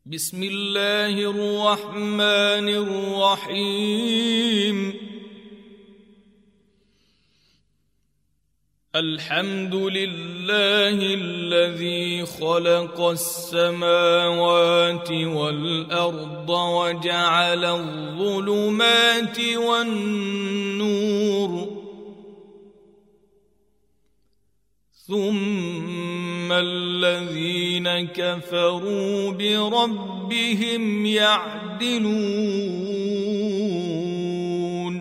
بسم الله الرحمن الرحيم. الحمد لله الذي خلق السماوات والأرض وجعل الظلمات والنور ثم الذين كفروا بربهم يعدلون.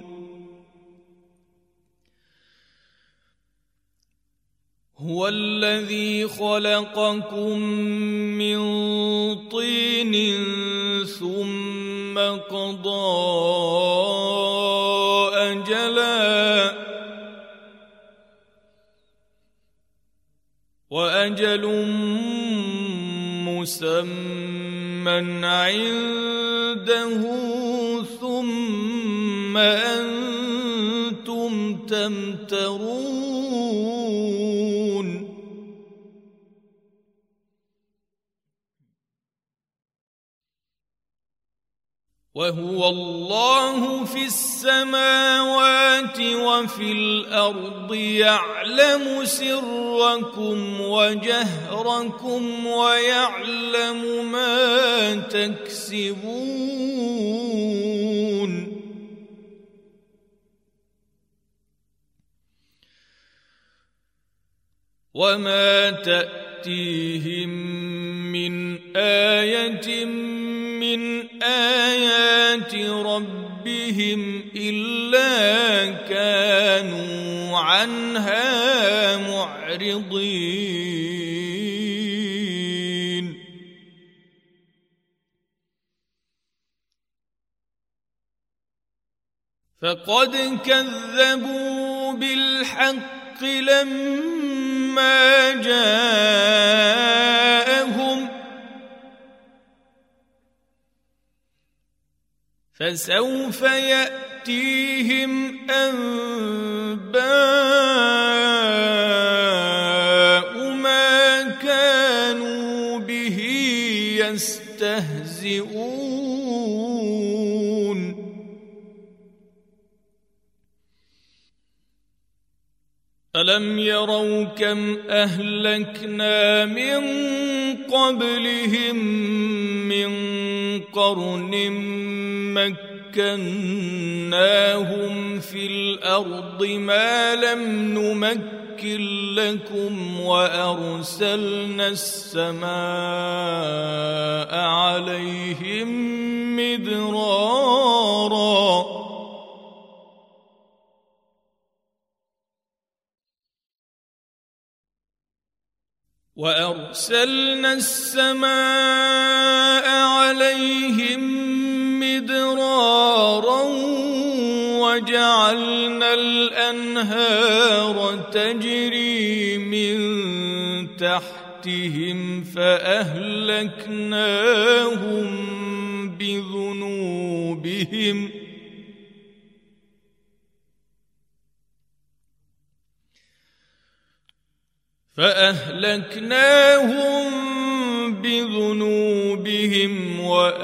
هو الذي خلقكم من طين ثم قضى أجلا وأجل مسمى عنده ثم أنتم تمترون. وهو الله في السماوات وفي الأرض يعلم سركم وجهركم ويعلم ما تكسبون. وما تأتيهم من آية من آيات ربهم إلا كانوا عنها معرضين. فقد كذبوا بالحق لما جاءهم فسوف يأتيهم أنباء ما كانوا به يستهزئون. ألم يروا كم أهلكنا من قبلهم من قرن مكناهم في الأرض ما لم نمكن لكم وأرسلنا السماء عليهم مدرارا وجعلنا الأنهار تجري من تحتهم فأهلكناهم بذنوبهم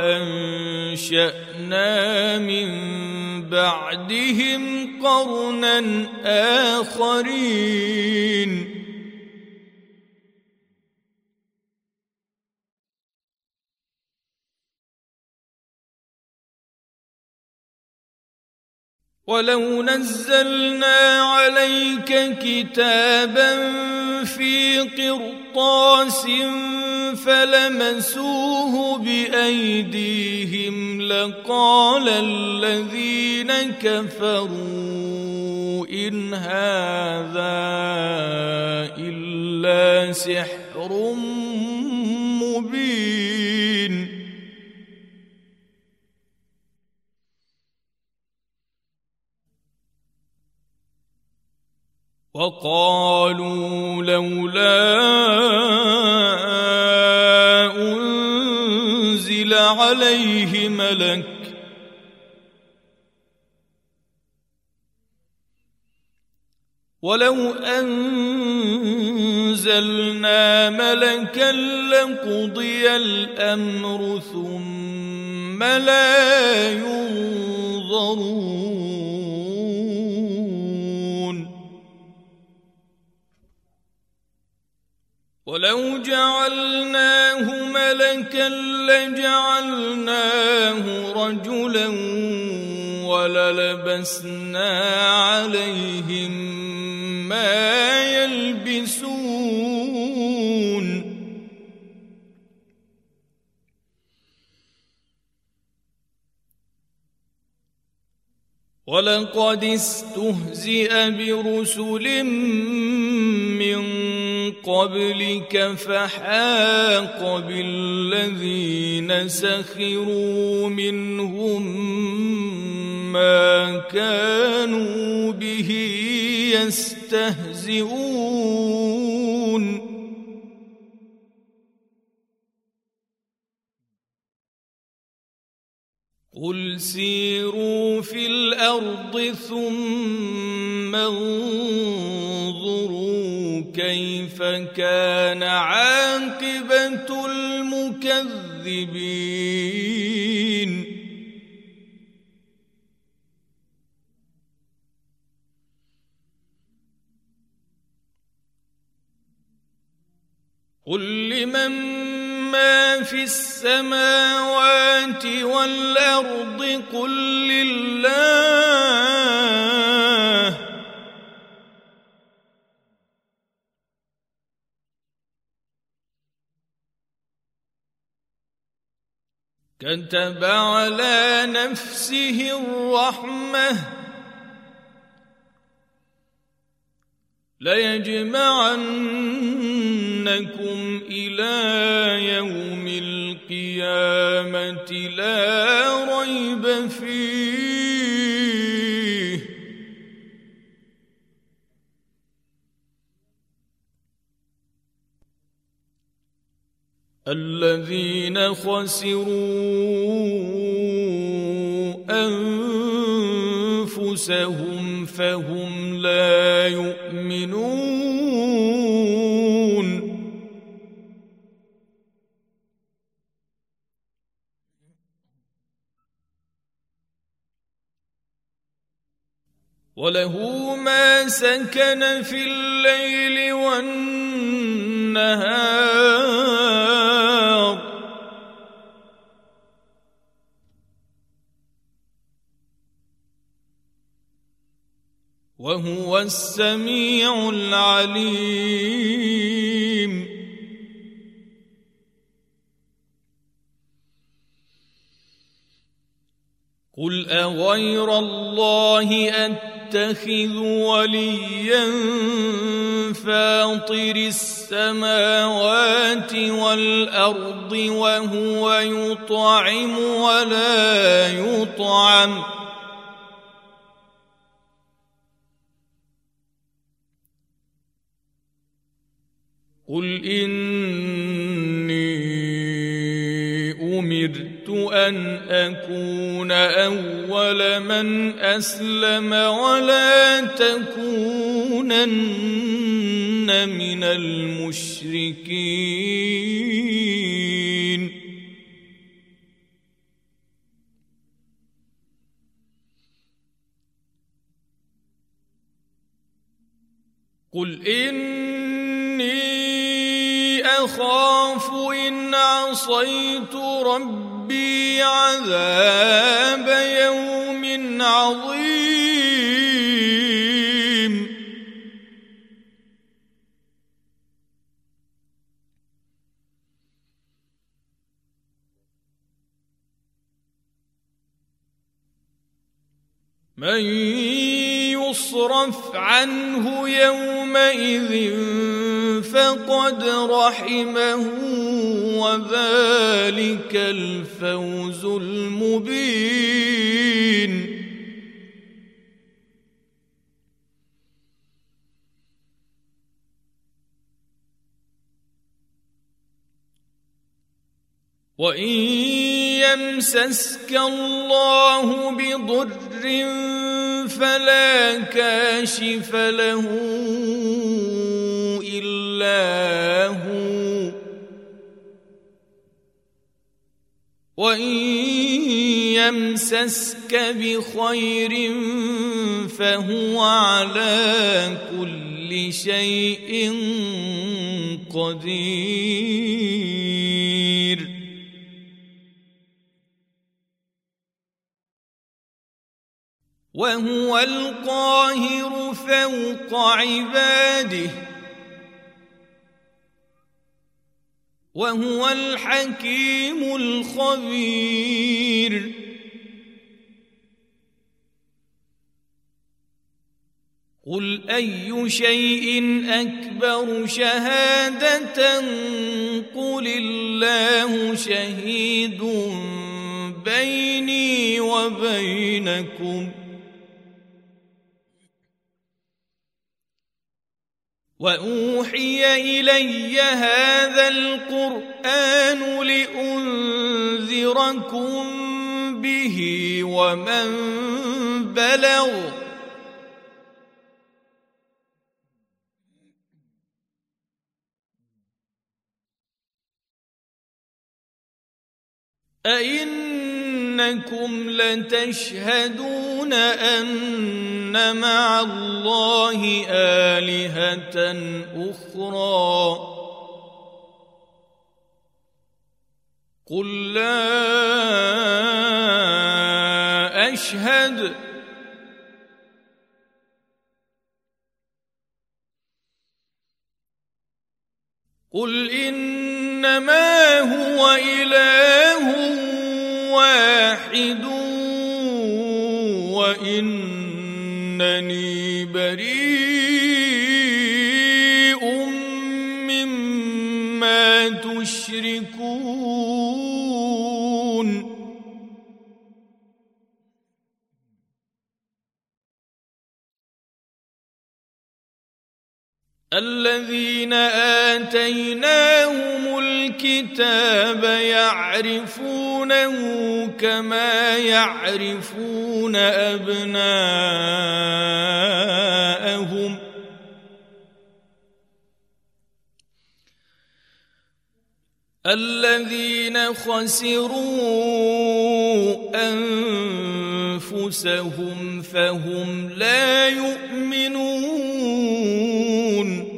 وأنشأنا من بعدهم قرنا آخرين. ولو نزلنا عليك كتابا في قرطاس فلمسوه بأيديهم لقال الذين كفروا إن هذا إلا سحر مبين. وقالوا لولا أنزل عليه ملك ولو أنزل أنزلنا ملكا لقضي الأمر ثم لا ينظرون ولو جعلناه ملكا لجعلناه رجلا وللبسنا عليهم ما يلبسون ولقد استهزئ برسل من قبلك فحاق بالذين سخروا منهم ما كانوا به يستهزئون قل سيروا في الأرض ثم انظروا كيف كان عاقبة المكذبين قل لمن ما في السماوات والأرض قل لله كتب على نفسه الرحمة ليجمعنكم إلى يوم القيامة لا ريب فيه الذين خسروا أنفسهم فهم لا يؤمنون وله ما سكن في الليل والنهار وهو السميع العليم قل أغير الله أتخذ وليا فاطر السماوات والأرض وهو يطعم ولا يطعم قل إني أمرت أن أكون أول من أسلم ولا تكونن من المشركين قل إني أخاف إن عصيت ربي عذاب يوم عظيم من يصرف عنه يومئذ فقد رحمه وذلك الفوز المبين وإن يمسسك الله بضر فلا كاشف له إلا إلا هو وإن يمسسك بخير فهو على كل شيء قدير وهو القاهر فوق عباده وهو الحكيم الخبير قل أي شيء أكبر شهادة قل الله شهيد بيني وبينكم وأوحي إلي هذا القرآن لأنذركم به ومن بلغ أئنكم لتشهدون أن مع الله آلهة أخرى قل لا أشهد قل إنما هو إله واحد وإنني بريء مما تشركون الذين آتيناهم الكتاب يعرفونه كما يعرفون أبناءهم الذين خسروا أنفسهم فهم لا يؤمنون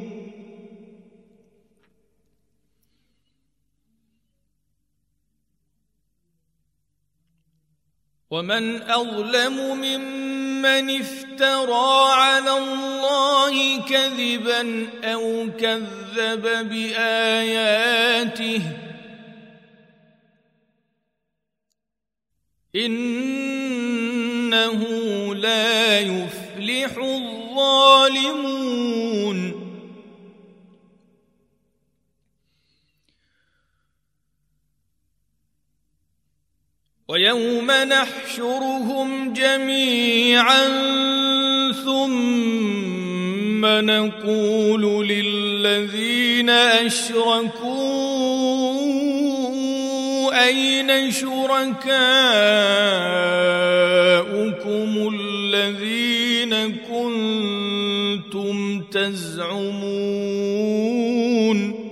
ومن أظلم ممن افترى على الله كذبا أو كذب بآياته إنه لا يفلح الظالمون ويوم نحشرهم جميعا ثم نقول للذين أشركوا أين شركاؤكم الذين كنتم تزعمون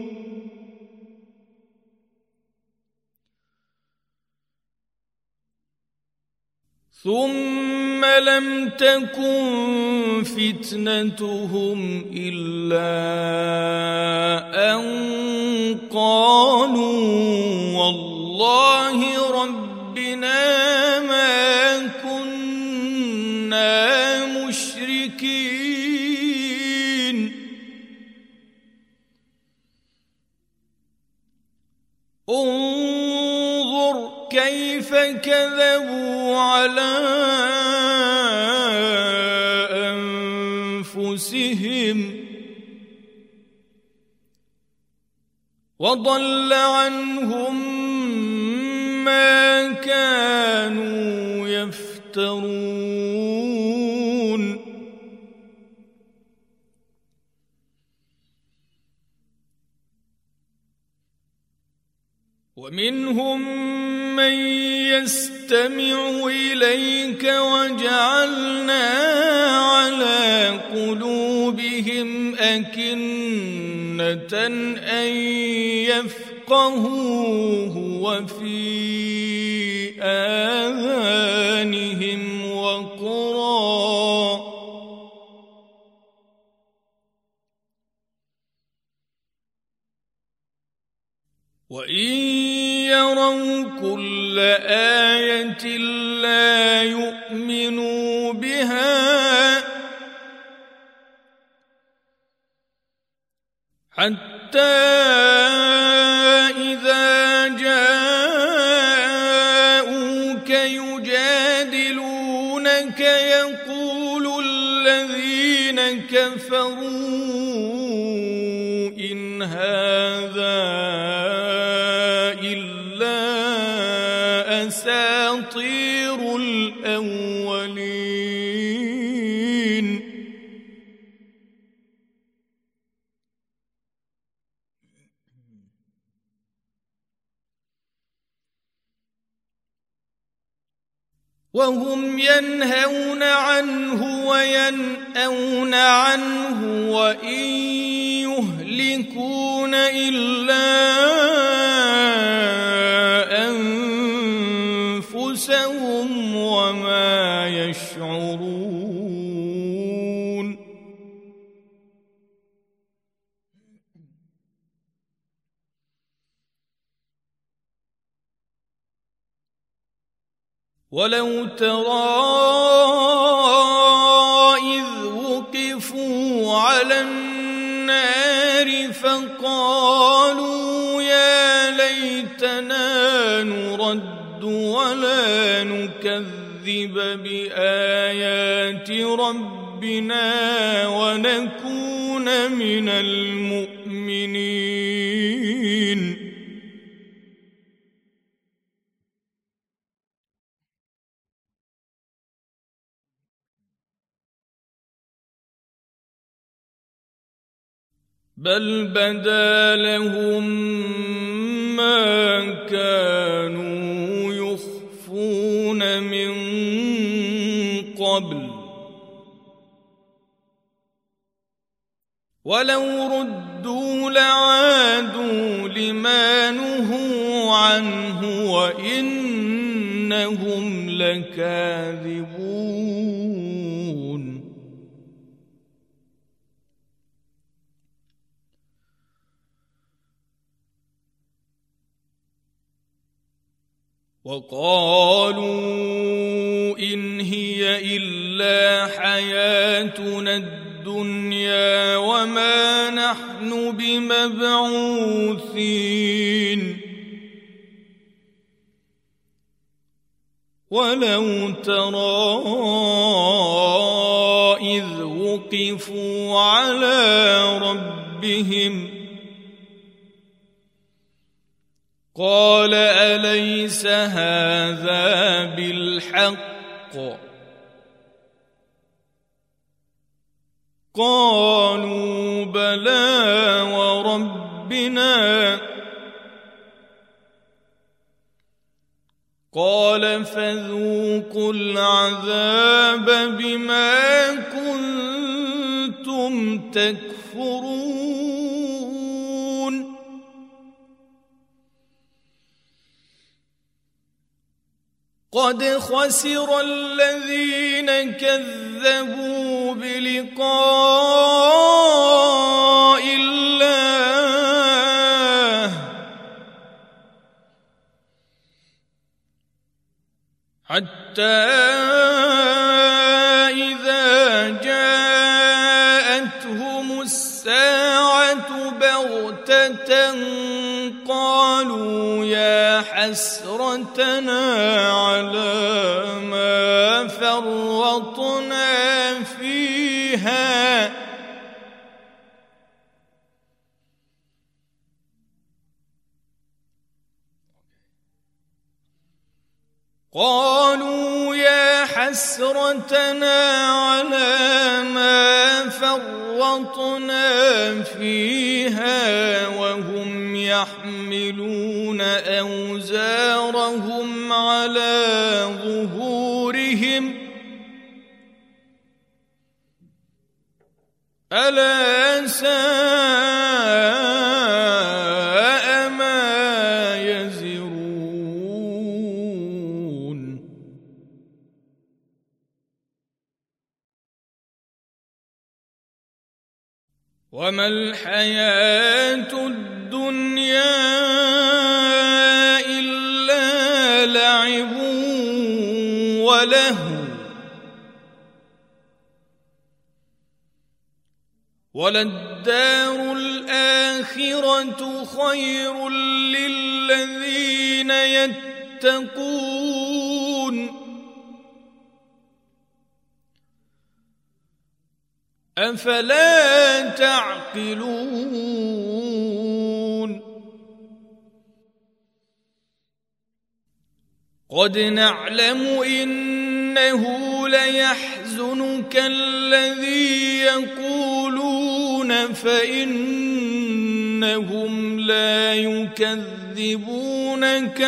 ثم لم تكن فتنتهم إلا أن قالوا والله ربنا ما كنا مشركين انظر كيف كذبوا على أنفسهم وضل عنهم ما كانوا يفترون ومنهم من يستمع إليك وجعلنا على قلوبهم أكنة أن يفقهوه وفي آذانهم وقرا وإن يروا كل آية لا يؤمنوا بها حتى إذا جاءوك يجادلونك يقول الذين كفروا إن هذا إلا أساطير الأولين وهم ينهون عنه وينأون عنه وإن يهلكون إلا أنفسهم وما يشعرون ولو ترى إذ وقفوا على النار فقالوا يا ليتنا نرد ولا نكذب بآيات ربنا ونكون من المؤمنين بل بدا لهم ما كانوا يخفون من قبل ولو ردوا لعادوا لما نهوا عنه وإنهم لكاذبون وقالوا إن هي إلا حياتنا الدنيا وما نحن بمبعوثين ولو ترى إذ وقفوا على ربهم قال أليس هذا بالحق قالوا بلى وربنا قال فذوقوا العذاب بما كنتم تكفرون قد خسر الذين كذبوا بلقاء الله حتى إذا جاءتهم الساعة بغتة قالوا يا حسرتنا على ما فرطنا فيها قالوا يا حسرتنا على ما فرطنا فيها وهم يحملون أوزارهم على ظهورهم ألا ساء ما يزرون وما الحياة الدنيا إلا لعب ولهو وللدار الآخرة خير للذين يتقون أفلا تعقلون قد نعلم إنه ليحزنك الذي يقولون فإنهم لا يكذبونك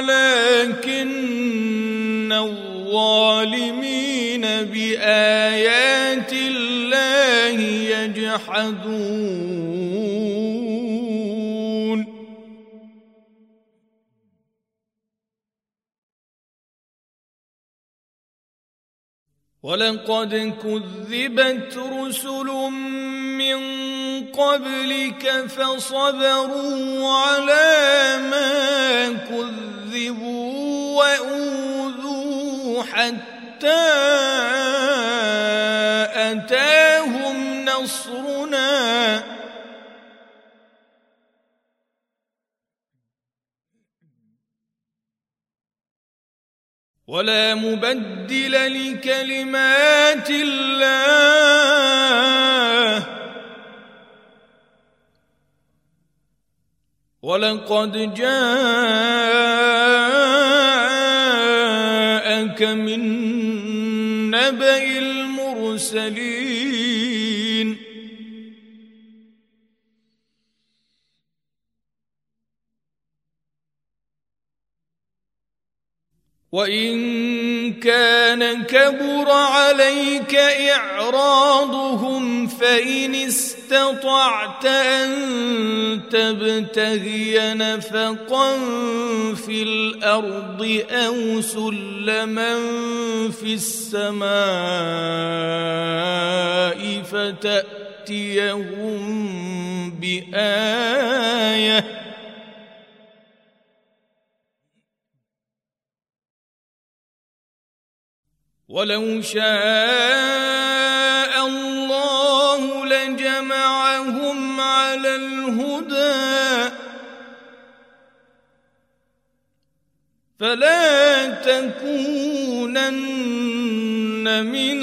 ولكن الظالمين بآيات الله يجحدون ولقد كذبت رسل من قبلك فصبروا على ما كذبوا وأوذوا حتى أتاهم نصرنا ولا مبدل لكلمات الله ولقد جاءك من نبأ المرسلين وإن كان كبر عليك إعراضهم فإن استطعت أن تبتغي نفقا في الأرض أو سلما في السماء فتأتيهم بآية ولو شاء الله لجمعهم على الهدى فلا تكونن من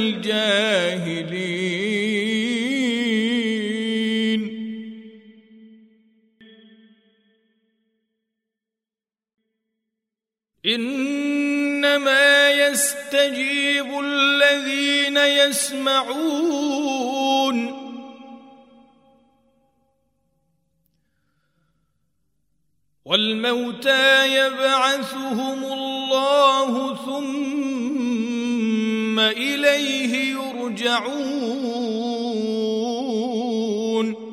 الجاهلين إنما يستجيب الذين يسمعون والموتى يبعثهم الله ثم إليه يرجعون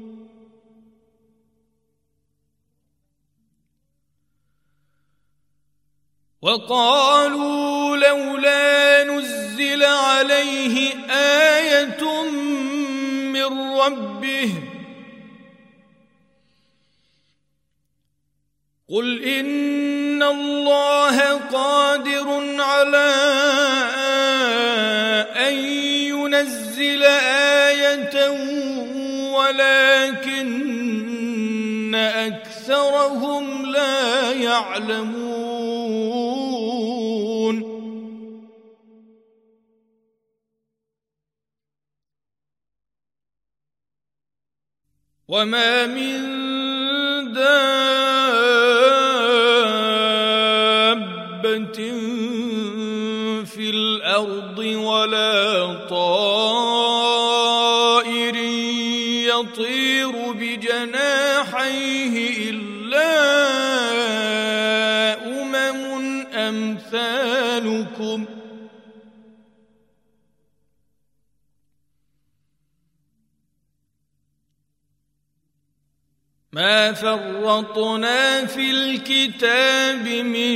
وقالوا لولا نزل عليه آية من ربه قل إن الله قادر على أن ينزل آية ولكن أكثرهم لا يعلمون وما من دابة في الأرض ولا طائر يطير بجناحيه إلا أمم أمثالكم ما فرطنا في الكتاب من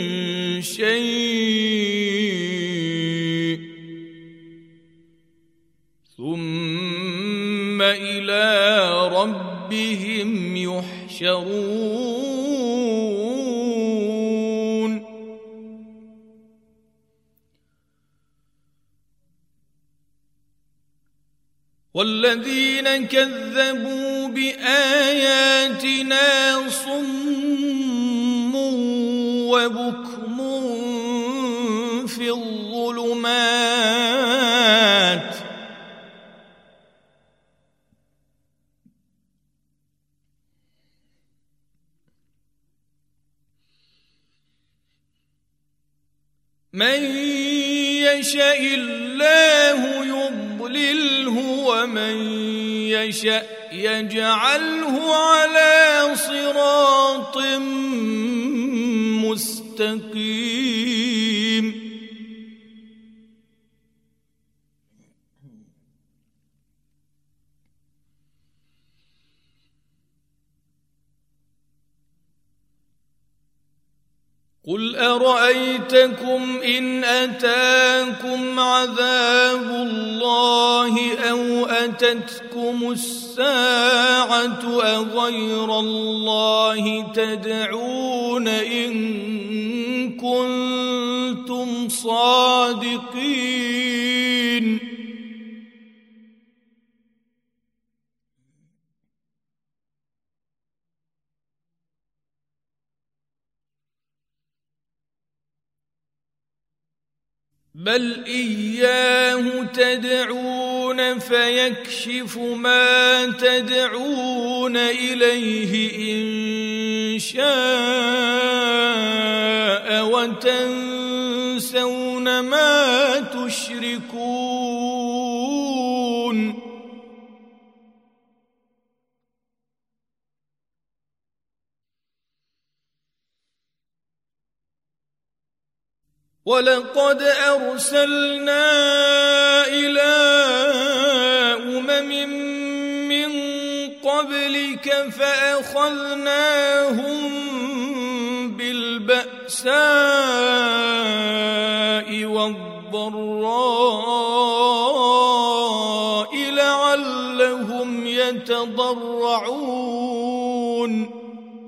شيء ثم إلى ربهم يحشرون والذين كذبوا بآياتنا صم وبكم في الظلمات من يشاء الله يضلله ومن يشاء يجعله على صراط مستقيم قل أرأيتكم إن أتاكم عذاب الله أو أتتكم الساعة أغير الله تدعون إن كنتم صادقين بل إياه تدعون فيكشف ما تدعون إليه إن شاء وتنسون ما تشركون ولقد أرسلنا إلى أمم من قبلك فأخذناهم بالبأساء والضراء لعلهم يتضرعون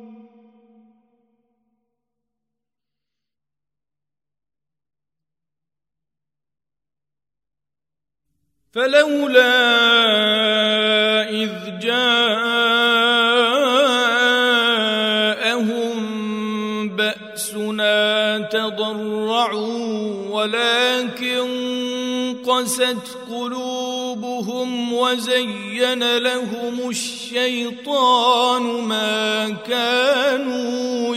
فلولا إذ جاءهم بأسنا تضرعوا ولكن قست قلوبهم وزين لهم الشيطان ما كانوا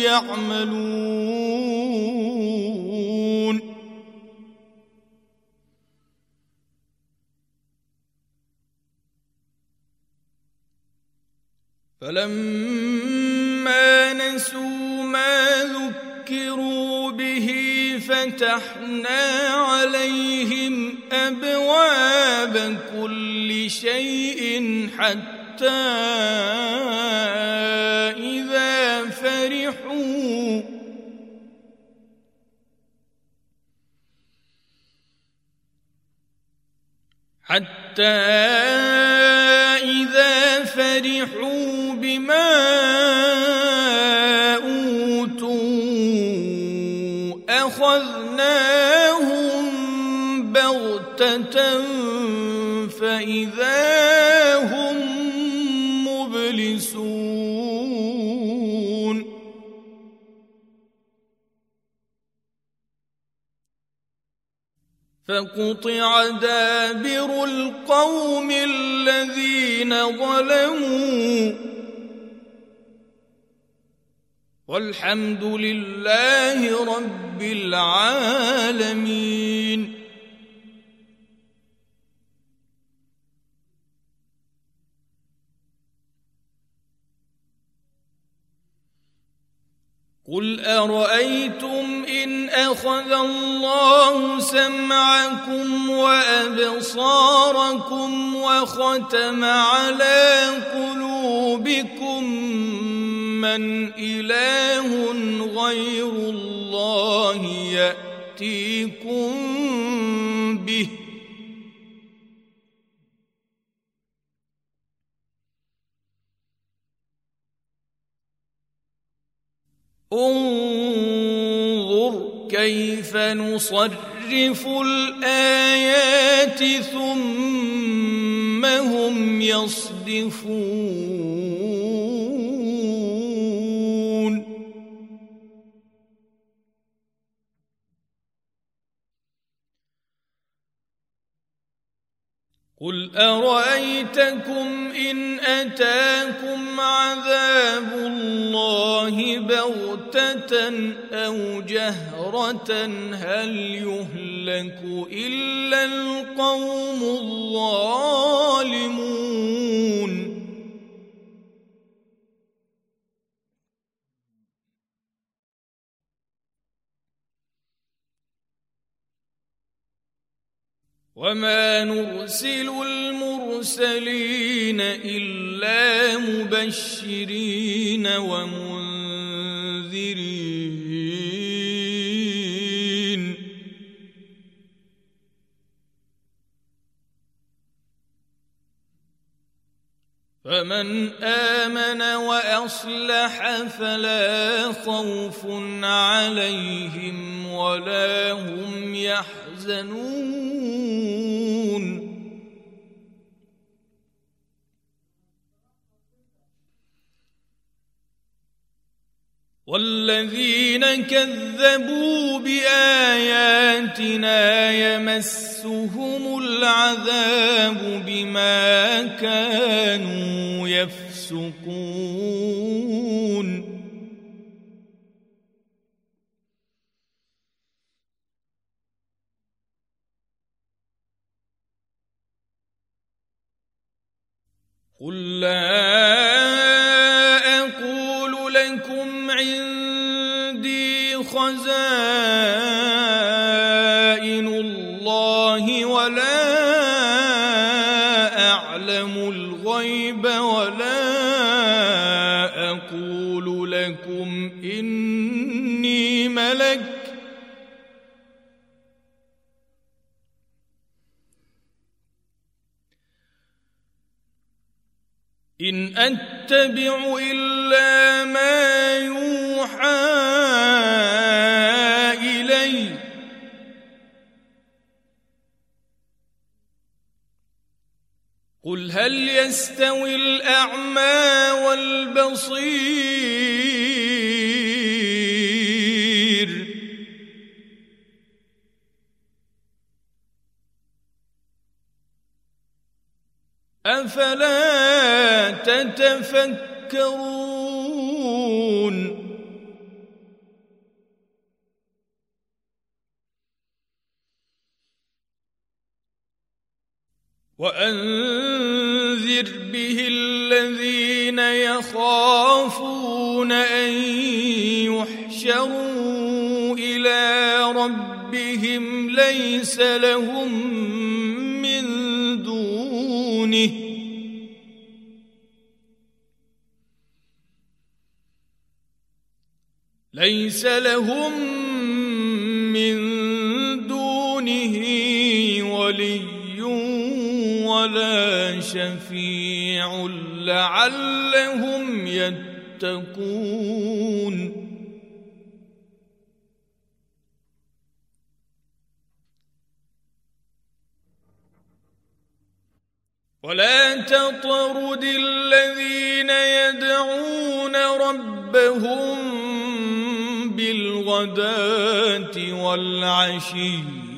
يعملون فلما نسوا ما ذكروا به فتحنا عليهم أبواب كل شيء حتى إذا فرحوا بما أوتوا أخذناهم بغتة فإذا هم مبلسون فقطع دابر القوم الذين ظلموا والحمد لله رب العالمين. قل أرأيتم إن أخذ الله سمعكم وأبصاركم وختم على قلوبكم من إله غير الله يأتيكم به انظر كيف نصرف الآيات ثم هم يصدفون قل أرأيتكم إن أتاكم عذاب الله بغتة أو جهرة هل يهلك إلا القوم الظالمون وما نرسل المرسلين إلا مبشرين ومنذرين فمن آمن وأصلح فلا خوف عليهم ولا هم يحزنون والذين كذبوا بآياتنا يمسهم العذاب بما كانوا يفسقون قل لا أقول لكم عندي خزائن الله ولا أعلم الغيب ولا أقول لكم إني ملك إن أتبع إلا ما يوحى إلي قل هل يستوي الأعمى والبصير أفلا تتفكرون وأنذر به الذين يخافون أن يحشروا إلى ربهم ليس لهم من دونه ولي ولا شفيع لعلهم يتقون ولا تطرد الذين يدعون ربهم بالغداة والعشي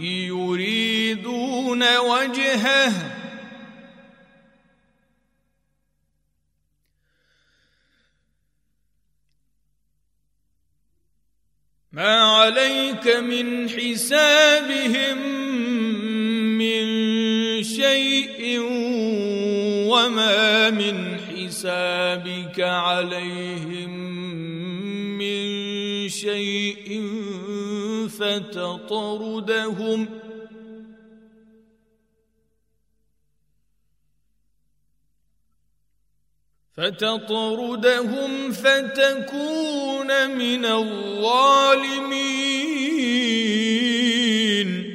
يريدون وجهه ما عليك من حسابهم من شيء وما من حسابك عليهم من شيء فتطردهم فتكون من الظالمين.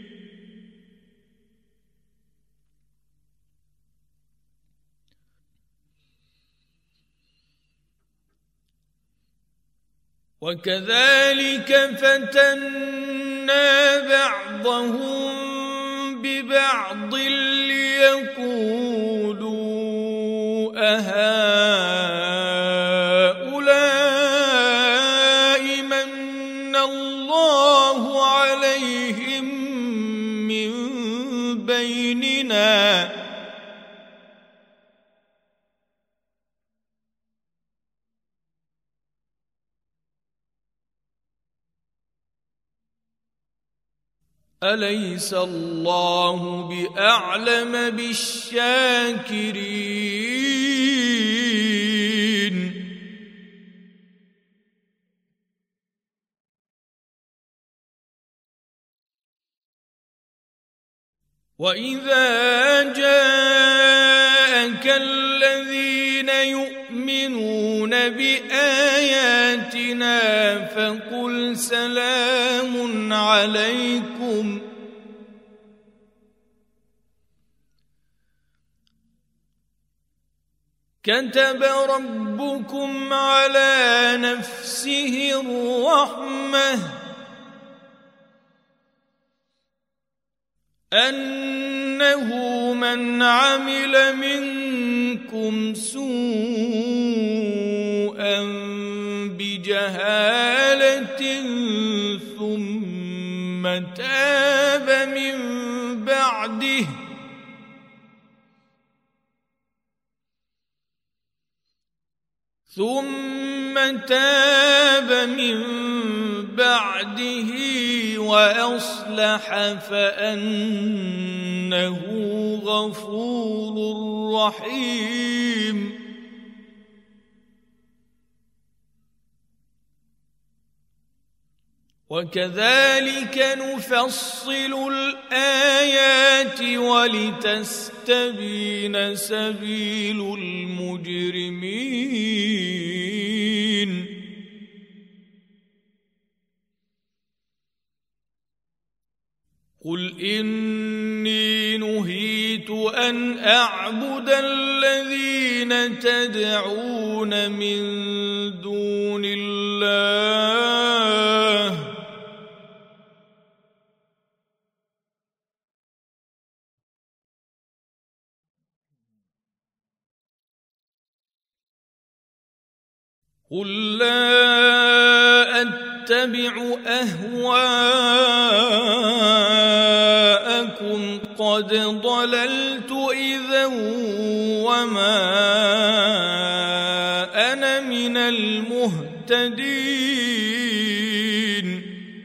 وكذلك فتنا بعضهم ببعض ليقولوا أهؤلاء من الله عليهم من بيننا أليس الله بأعلم بالشاكرين. وإذا جاءك الذين يؤمنون بآياتنا فقل سلام عليكم كتب ربكم على نفسه الرحمة أنه من عمل منكم سوءا بجهالة ثم تاب من بعده وأصلح فأنه غفور رحيم. وكذلك نفصل الآيات ولتستبين سبيل المجرمين. قل إني نهيت أن أعبد الذين تدعون من دون الله قل لا أتبع أهواءكم قد ضللت إذا وما أنا من المهتدين.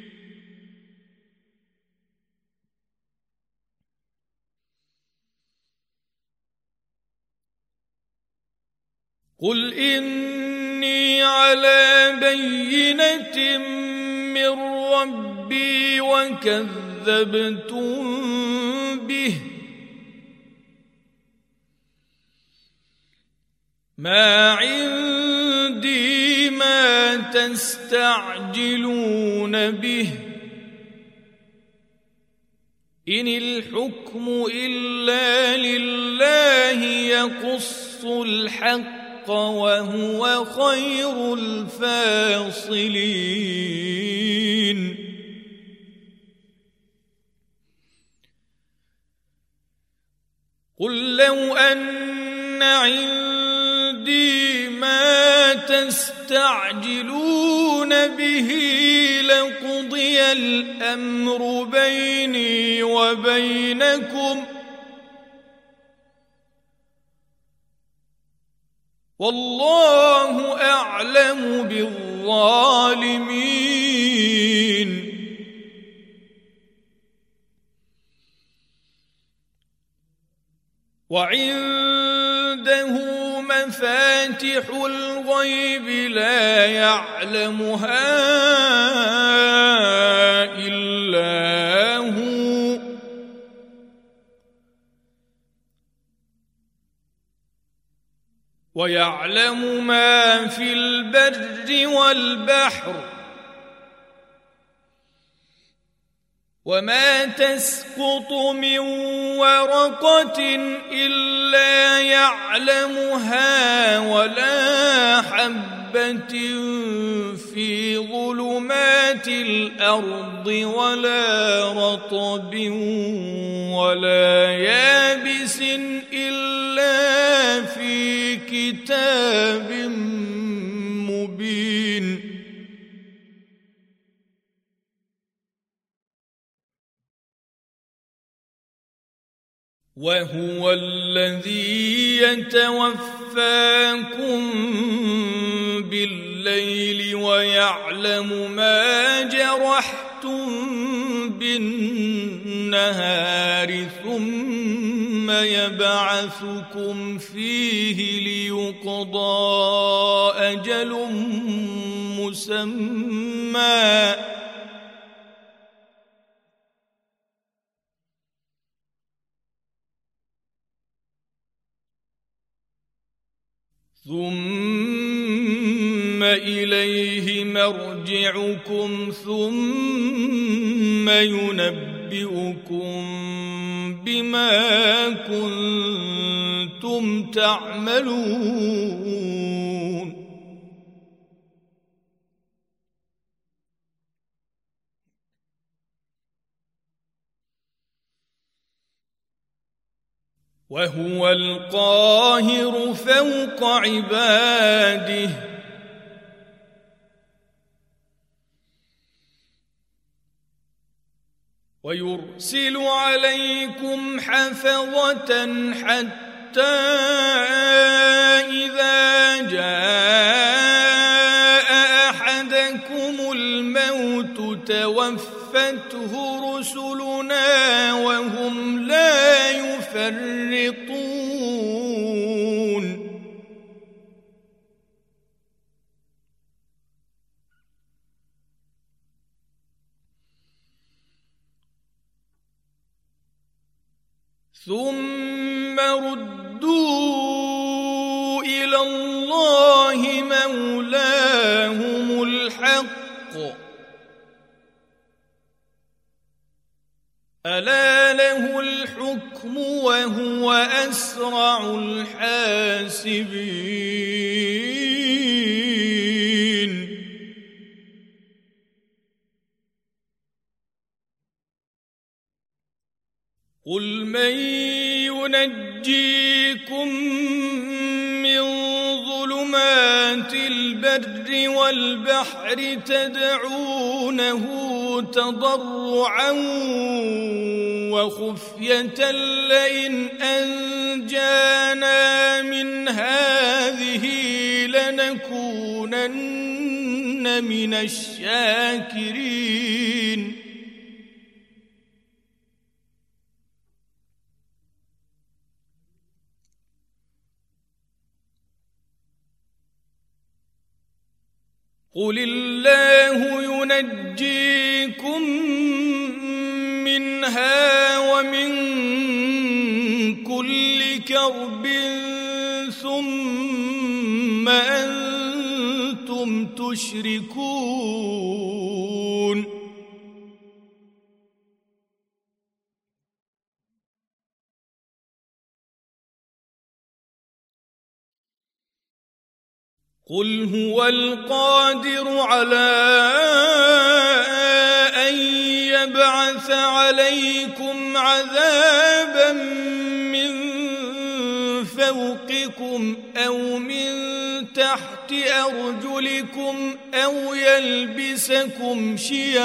قل إني على بينة من ربي وكذبتم به ما عندي ما تستعجلون به إن الحكم إلا لله يقص الحق وهو خير الفاصلين. قل لو أن عندي ما تستعجلون به لقضي الأمر بيني وبينكم والله أعلم بالظالمين. وعنده مفاتح الغيب لا يعلمها إلا هو ويعلم ما في البر والبحر وما تسقط من ورقة إلا يعلمها ولا حبة في ظلمات الأرض ولا رطب ولا يابس إلا في كتاب مبين. وهو الذي يتوفاكم بالليل ويعلم ما جرحتم بالنهار ثم يبعثكم فيه ليقضى أجل مسمى ثم إليه مرجعكم ثم ينبئكم بما كنتم تعملون. وهو القاهر فوق عباده ويرسل عليكم حفظة حتى إذا جاء أحدكم الموت توفته رسلنا وهم لا يفرطون. ثم ردوا إلى الله مولاهم الحق ألا له الحكم وهو أسرع الحاسبين. قل من ينجيكم من ظلمات البر والبحر تدعونه تضرعا وخفية لئن أنجانا من هذه لنكونن من الشاكرين. قل الله ينجيكم منها ومن كل كرب ثم أنتم تشركون. قل هو القادر على أن يبعث عليكم عذابا من فوقكم أو من تحت أرجلكم أو يلبسكم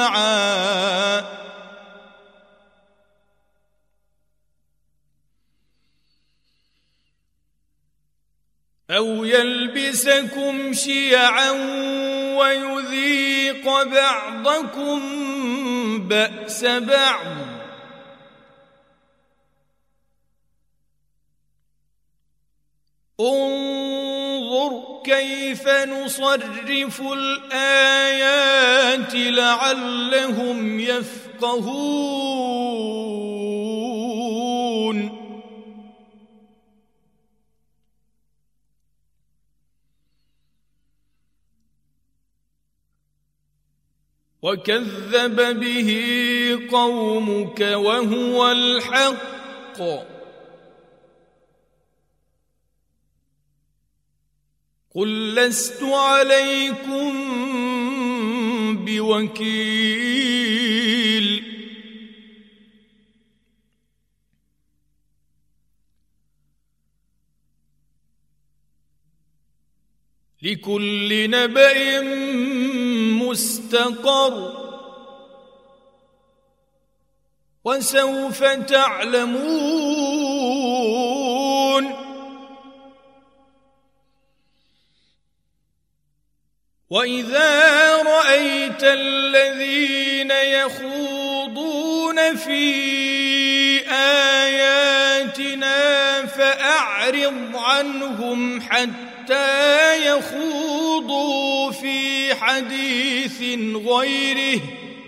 شيعا ويذيق بعضكم بأس بعض. انظر كيف نصرف الآيات لعلهم يفقهون. وكذب به قومك وهو الحق قل لست عليكم بوكيل لكل نبأ مستقر وسوف تعلمون وإذا رأيت الذين يخوضون في آياتنا فأعرض عنهم حتى يخوضوا في حديث غيره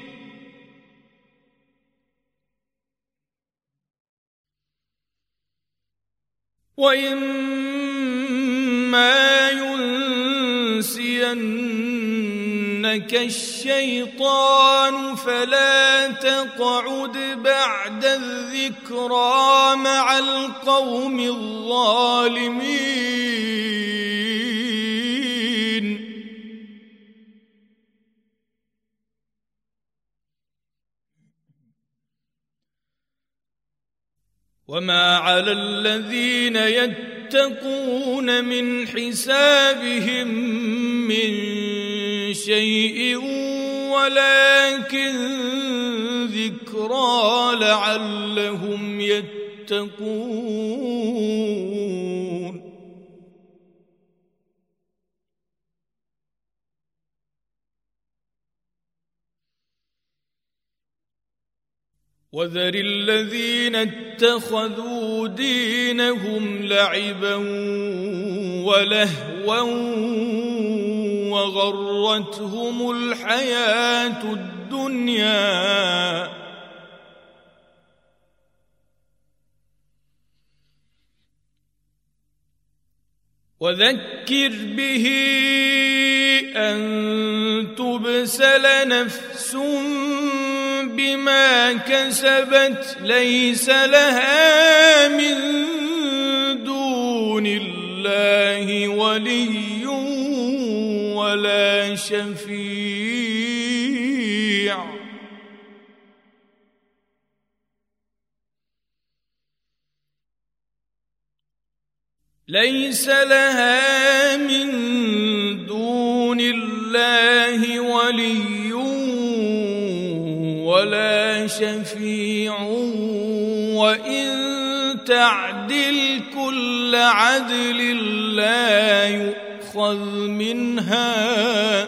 وإما ينسينك الشيطان فلا تقعد بعد الذكرى مع القوم الظالمين وما على الذين يتقون من حسابهم من شيء ولكن ذكرى لعلهم يتقون وذر الذين اتخذوا دينهم لعبا ولهوا وغرتهم الحياة الدنيا وذكر به أن تبسل نفس بما كسبت ليس لها من دون الله ولي ولا شفيع ليس لها من دون الله ولي ولا شفيع وإن تعدل كل عدل لا يؤخذ منها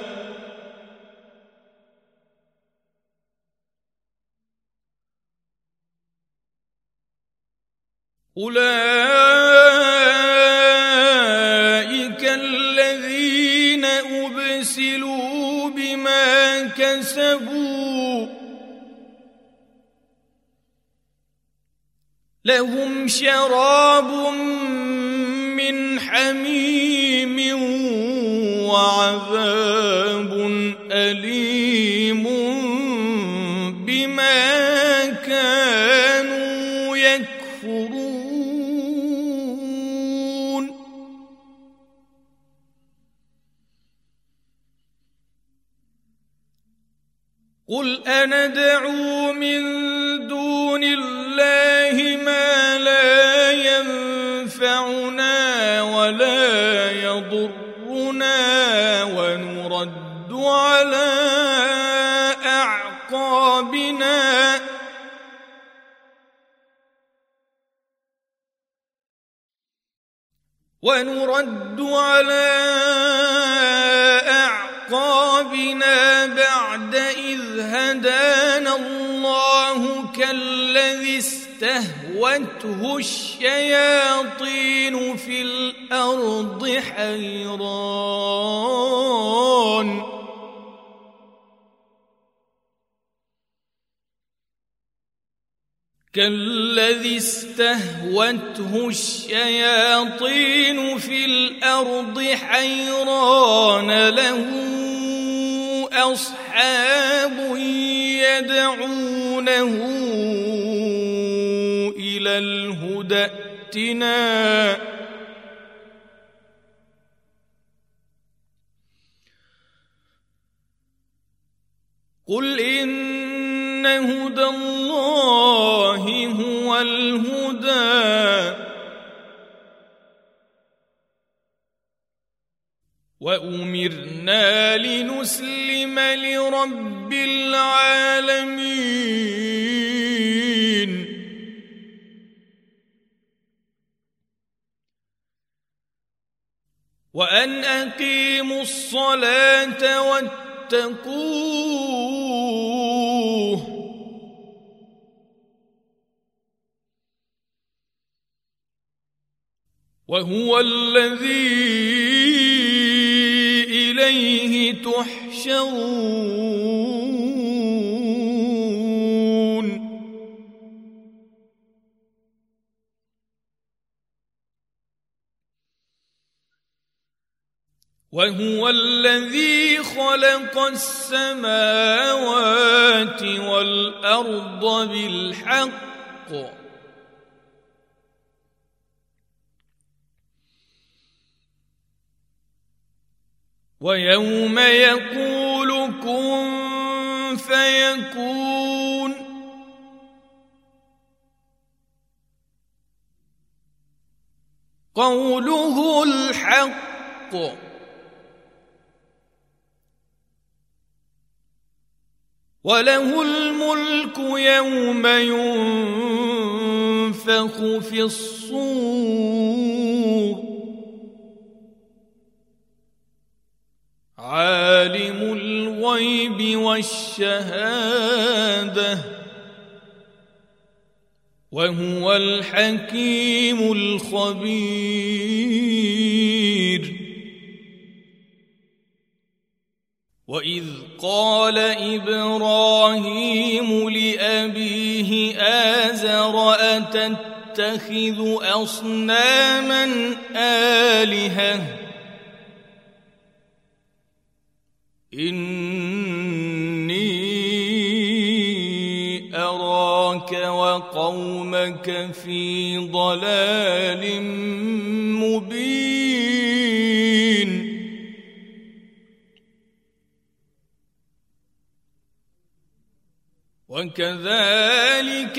أولئك الذين أبسلوا بما كسبوا لهم شراب من حميم وعذاب أليم بما كانوا يكفرون قل أندعو من دون الله ما لا ينفعنا ولا يضرنا ونرد على أعقابنا بعد إذ هدانا الله كالذي استهوته الشياطين في الأرض حيران كالذي استهوته الشياطين في الأرض حيران له أصحاب يدعونه إلى الهدى ائتنا قل إن هدى الله هو الهدى وأمرنا لنسلم لرب العالمين وأن أقيموا الصلاة واتقوه وهو الذي إليه تحشرون وهو الذي خلق السماوات والأرض بالحق ويوم يقول كن فيكون قوله الحق وله الملك يوم ينفخ في الصور عالم الغيب والشهادة وهو الحكيم الخبير وإذ قال إبراهيم لأبيه آزر أتتخذ أصناما آلهة إني أراك وقومك في ضلال مبين وكذلك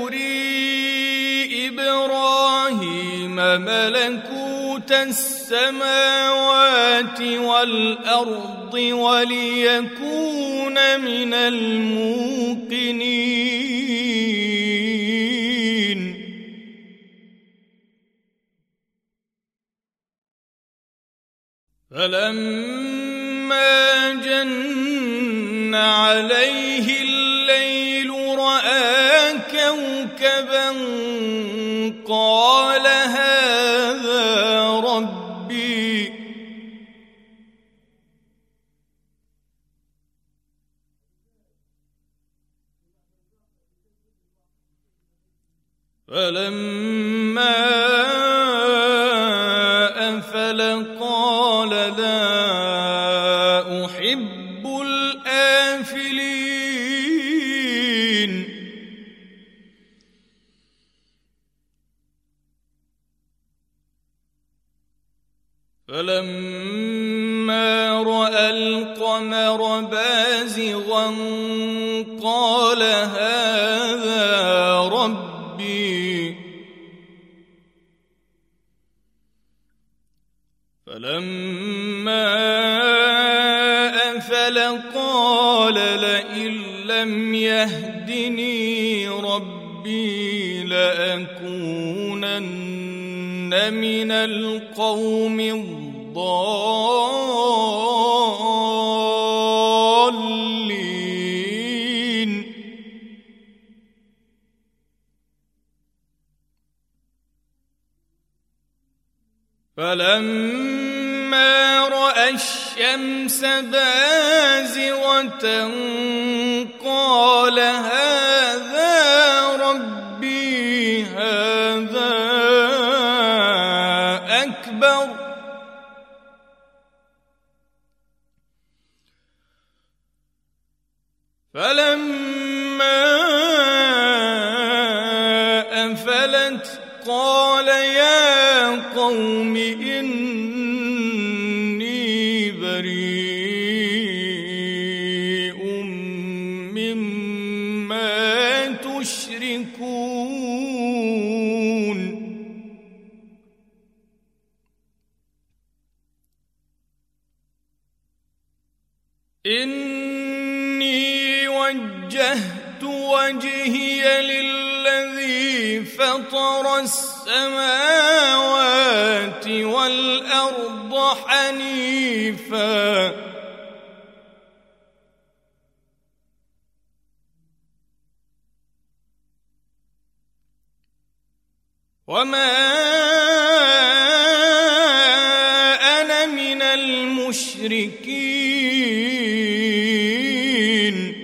نري إبراهيم ملكوت السماوات والأرض وليكون من الموقنين فلما جن عليه الليل رأى كوكبا قال هذا ربي فلما أفل قال لا أحب الآفلين فلما رأى القمر بازغا قال هذا ربي فلما أفل قال لئن لم يهدني ربي لأكونن من القوم الضالين فلما رأى الشمس بازغة قال هذا ربي هذا أكبر أفلت قال يا قوم إني بريء مما تشركون إني وجهت وجهي للذي فطر السماوات والأرض حنيفا وما أنا من المشركين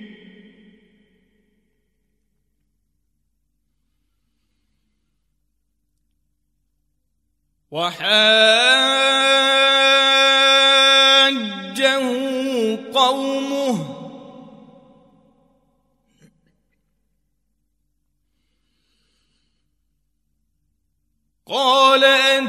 وحاجه قومه قال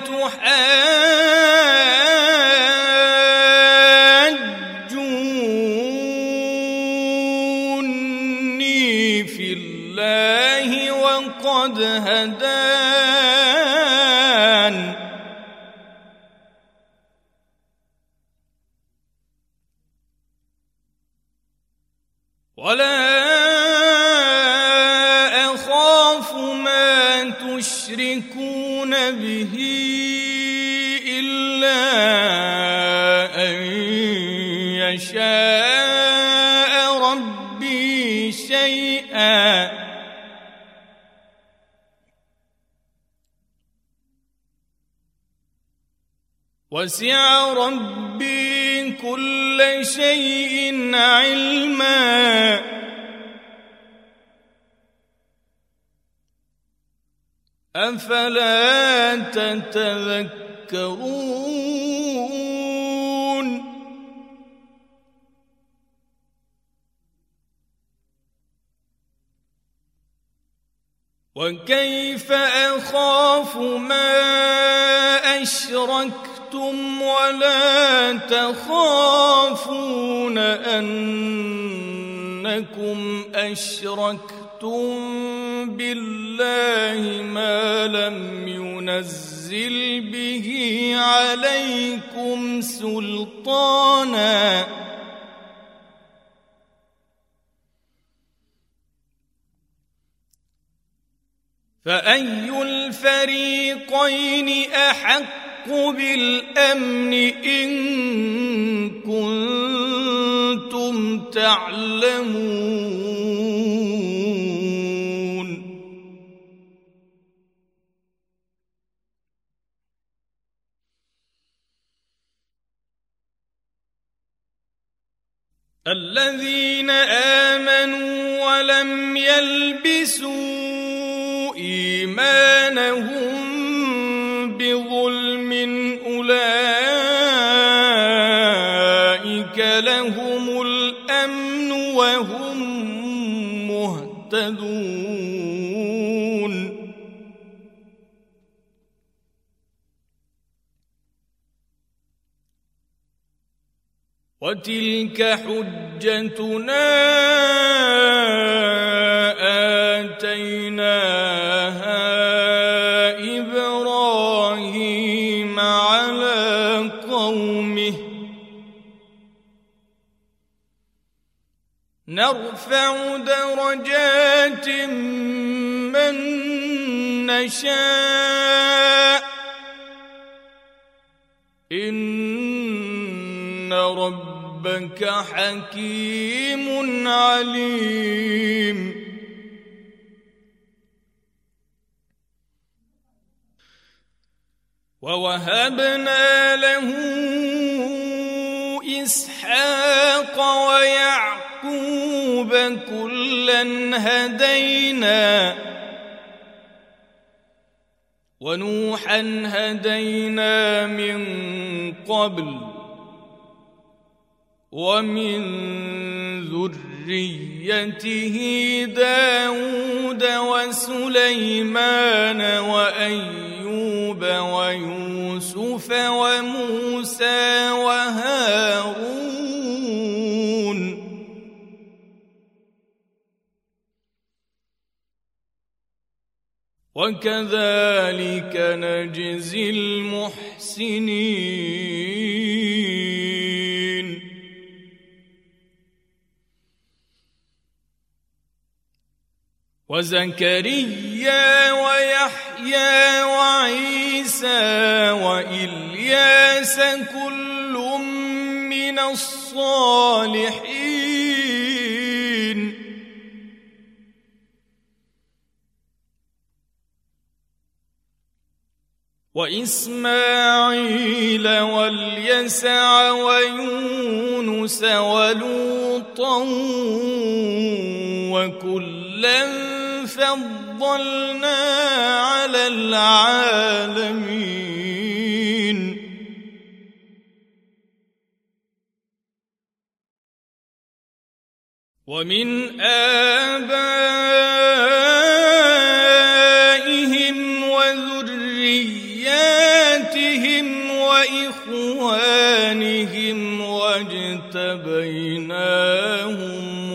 أتحاجوني في الله وقد هدان ولا أخاف ما تشركون به إلا أن يشاء ربي شيئا وسع ربي كل شيء علما أفلا تتذكرون وكيف أخاف ما أشركتم ولا تخافون أنكم أشركتم بالله ما لم ينزل به عليكم سلطانا فأي الفريقين أحق بالأمن إن كنتم تعلمون الذين آمنوا ولم يلبسوا إيمانهم بظلم أولئك لهم الأمن وهم مهتدون وتلك حجتنا آتيناها إبراهيم على قومه نرفع درجات من نشاء إن ربك حكيم عليم ووهبنا له إسحاق ويعقوب كلا هدينا ونوحا هدينا من قبل ومن ذريته داود وسليمان وأيوب ويوسف وموسى وهارون وكذلك نجزي المحسنين وزكريا ويحيى وعيسى وإلياس كل من الصالحين وإسماعيل واليسع ويونس ولوطا وكلا فضلنا على العالمين ومن آبائهم وذرياتهم وإخوانهم واجتبيناهم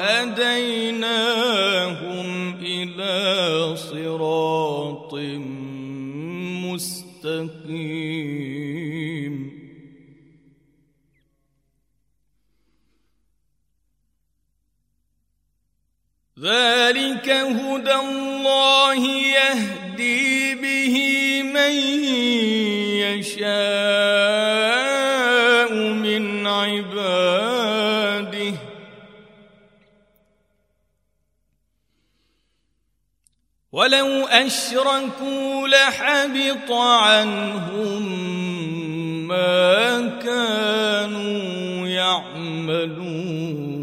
وهديناهم إلى صراط مستقيم ذلك هدى الله يهدي به من يشاء من عباده ولو أشركوا لحبط عنهم ما كانوا يعملون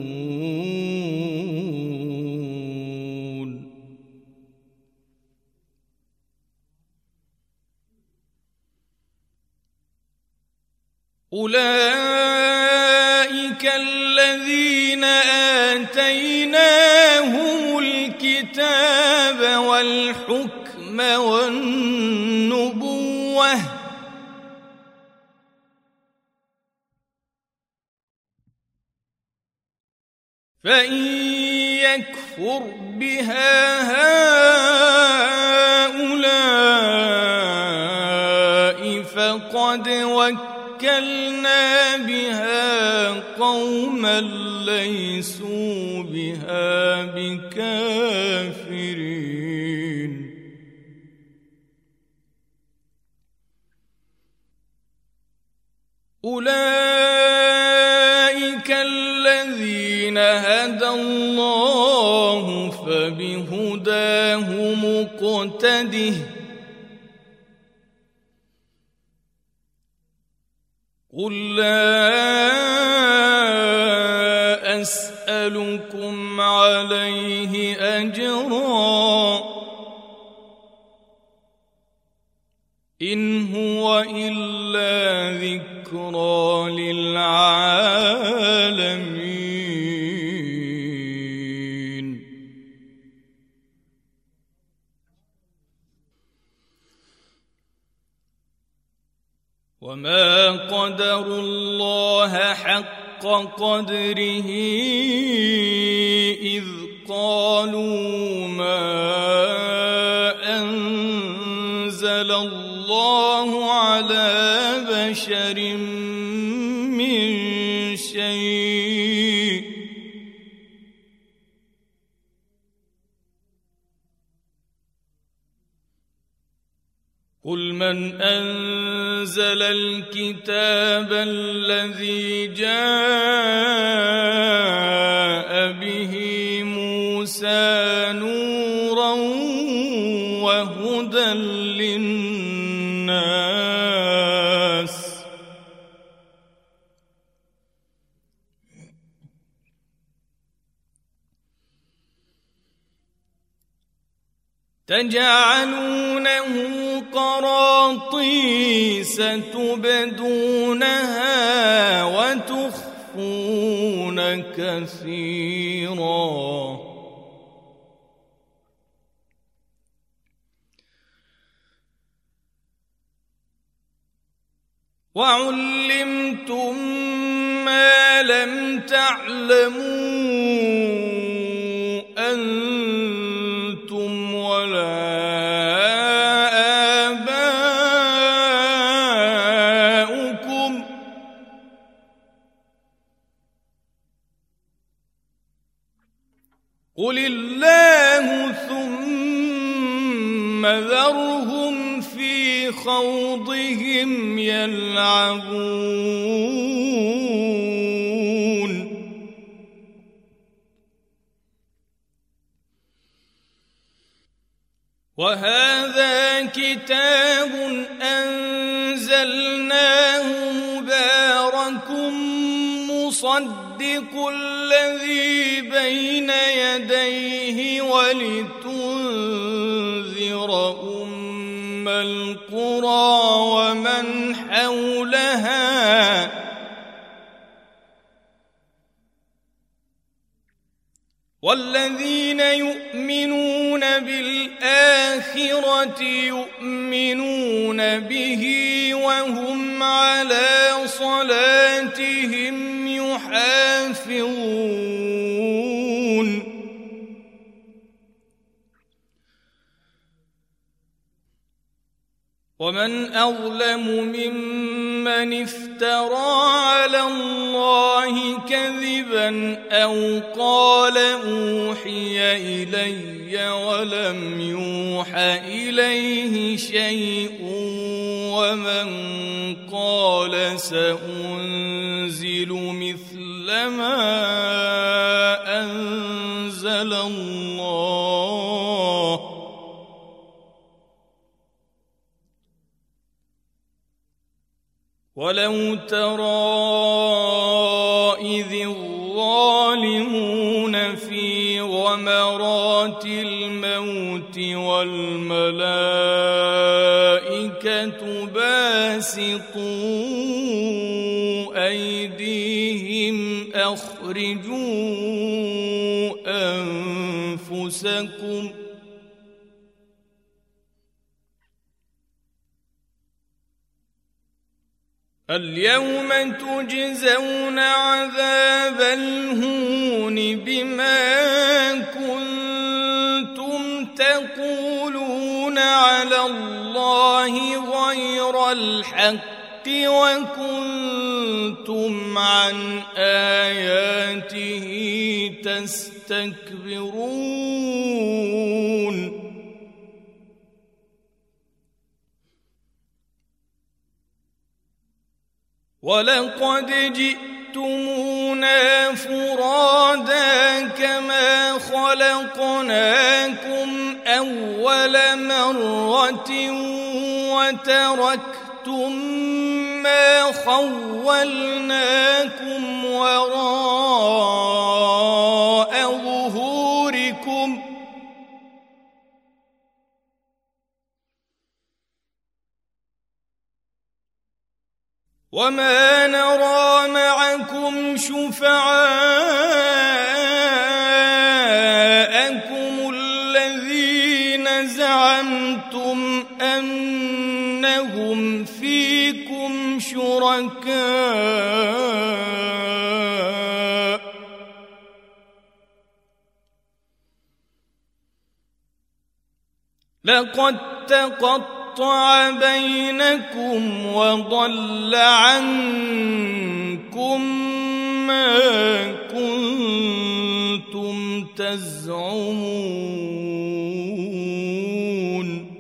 أولئك الذين آتيناهم الكتاب والحكم والنبوة فإن يكفر بها هؤلاء فقد وكلنا بها قوما ليسوا بها بكافرين أولئك الذين هدى الله فبهداه مقتده قل لا أسألكم عليه أجرا إن هو إلا ذكرى للعالمين وما قدروا الله حق قدره إذ قالوا ما أنزل الله على بشر من شيء قل من أنزل الكتاب الذي جاء به موسى نورا وهدى للناس تجعلونه قراطيس تبدونها وتخفون ويذكرون كثيرا. وعلمتم ما لم تعلموا أنتم ولا آباؤكم قل الله ثم ذرهم في خوضهم يلعبون. وهذا كتاب أنزلناه مبارك مصدق الذي بين يديه ولتنذر أم القرى ومن حولها والذين يؤمنون بالآخرة يؤمنون به وهم على صلاتهم يحافظون. ومن أظلم ممن افترى على الله كذبا أو قال أوحي إلي ولم يوح إليه شيء ومن قال سأنزل مثل ما أنزل الله ولو ترى إذ الظالمون في غمرات الموت والملائكة باسطوا أيديهم أخرجوا أنفسكم اليوم تجزون عذاب الهون بما كنتم تقولون على الله غير الحق وكنتم عن آياته تستكبرون. ولقد جئتمونا فرادا كما خلقناكم أول مرة وتركتم ما خولناكم وراء ظهوركم وما نرى معكم شفعاءكم الذين زعمتم أنهم فيكم شركاء لقد تقطع بينكم وضل عنكم ما كنتم تزعمون.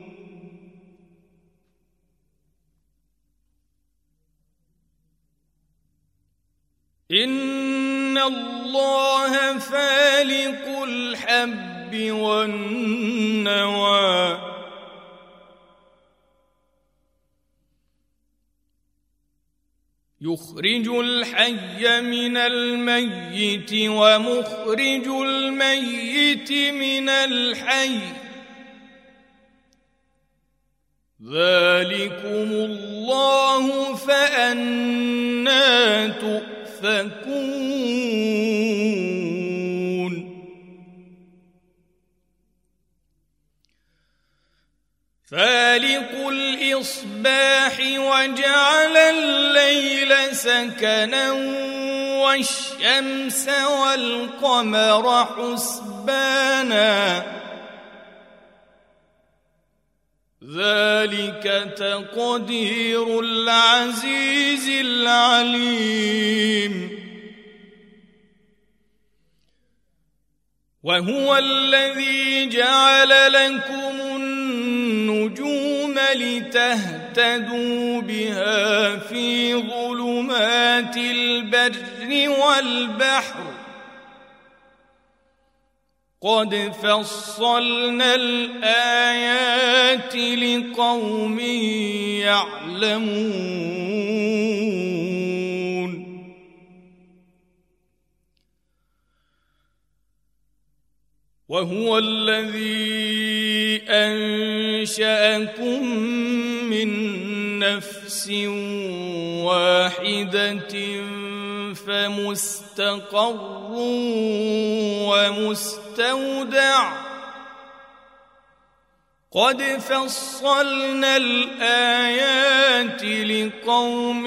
إن الله فالق الحب والنوى يخرج الحي من الميت ومخرج الميت من الحي ذلكم الله فأنى تؤفكون. فالق الإصباح وجعل الليل سكنا والشمس والقمر حسبانا ذلك تقدير العزيز العليم وهو الذي جعل لكم النجوم لتهتدوا بها في ظلمات البر والبحر قد فصلنا الآيات لقوم يعلمون وهو الذي أنشأكم من نفس واحدة فمستقر ومستودع قد فصلنا الآيات لقوم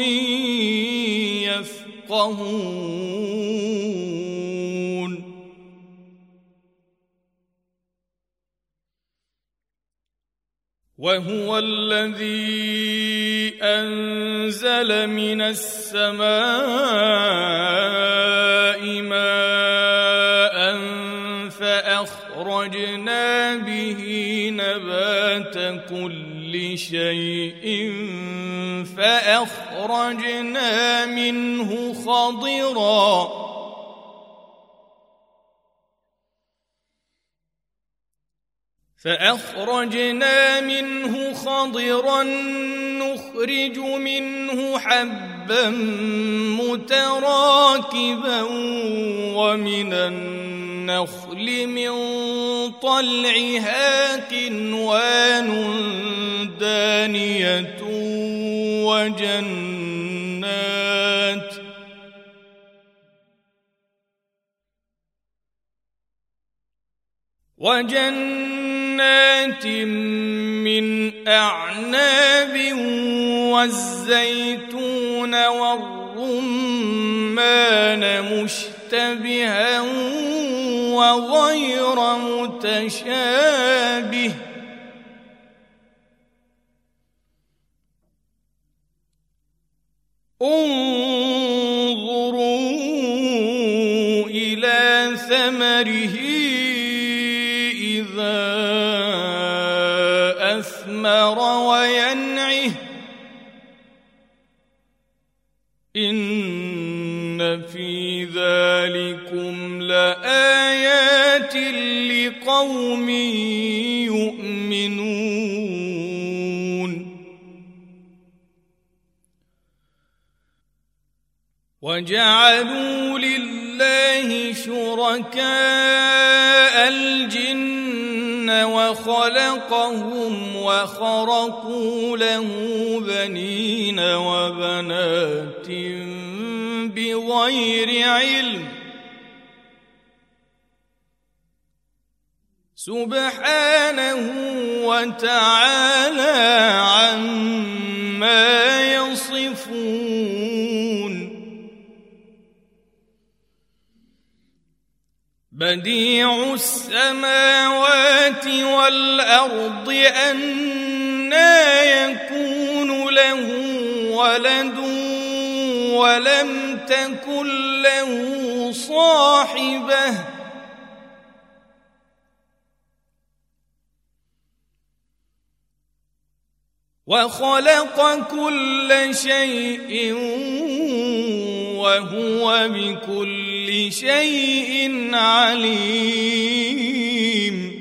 يفقهون وهو الذي أنزل من السماء ماء فأخرجنا به نبات كل شيء فأخرجنا منه خضرا نخرج منه حبا متراكبا ومن النخل من طلعها قنوان دانية وجنات من أعناب والزيتون والرمان مشتبها وغير متشابه انظروا إلى ثمره إذا أثمر وينعه إن في ذلكم لآيات لقوم يؤمنون وجعلوا لله شركاء الجن وخلقهم وخرقوا له بنين وبنات بغير علم سبحانه وتعالى عما يصفون بديع السماوات والأرض أنى يكون له ولد ولم تكن له صاحبة وخلق كل شيء وهو بكل شيء عليم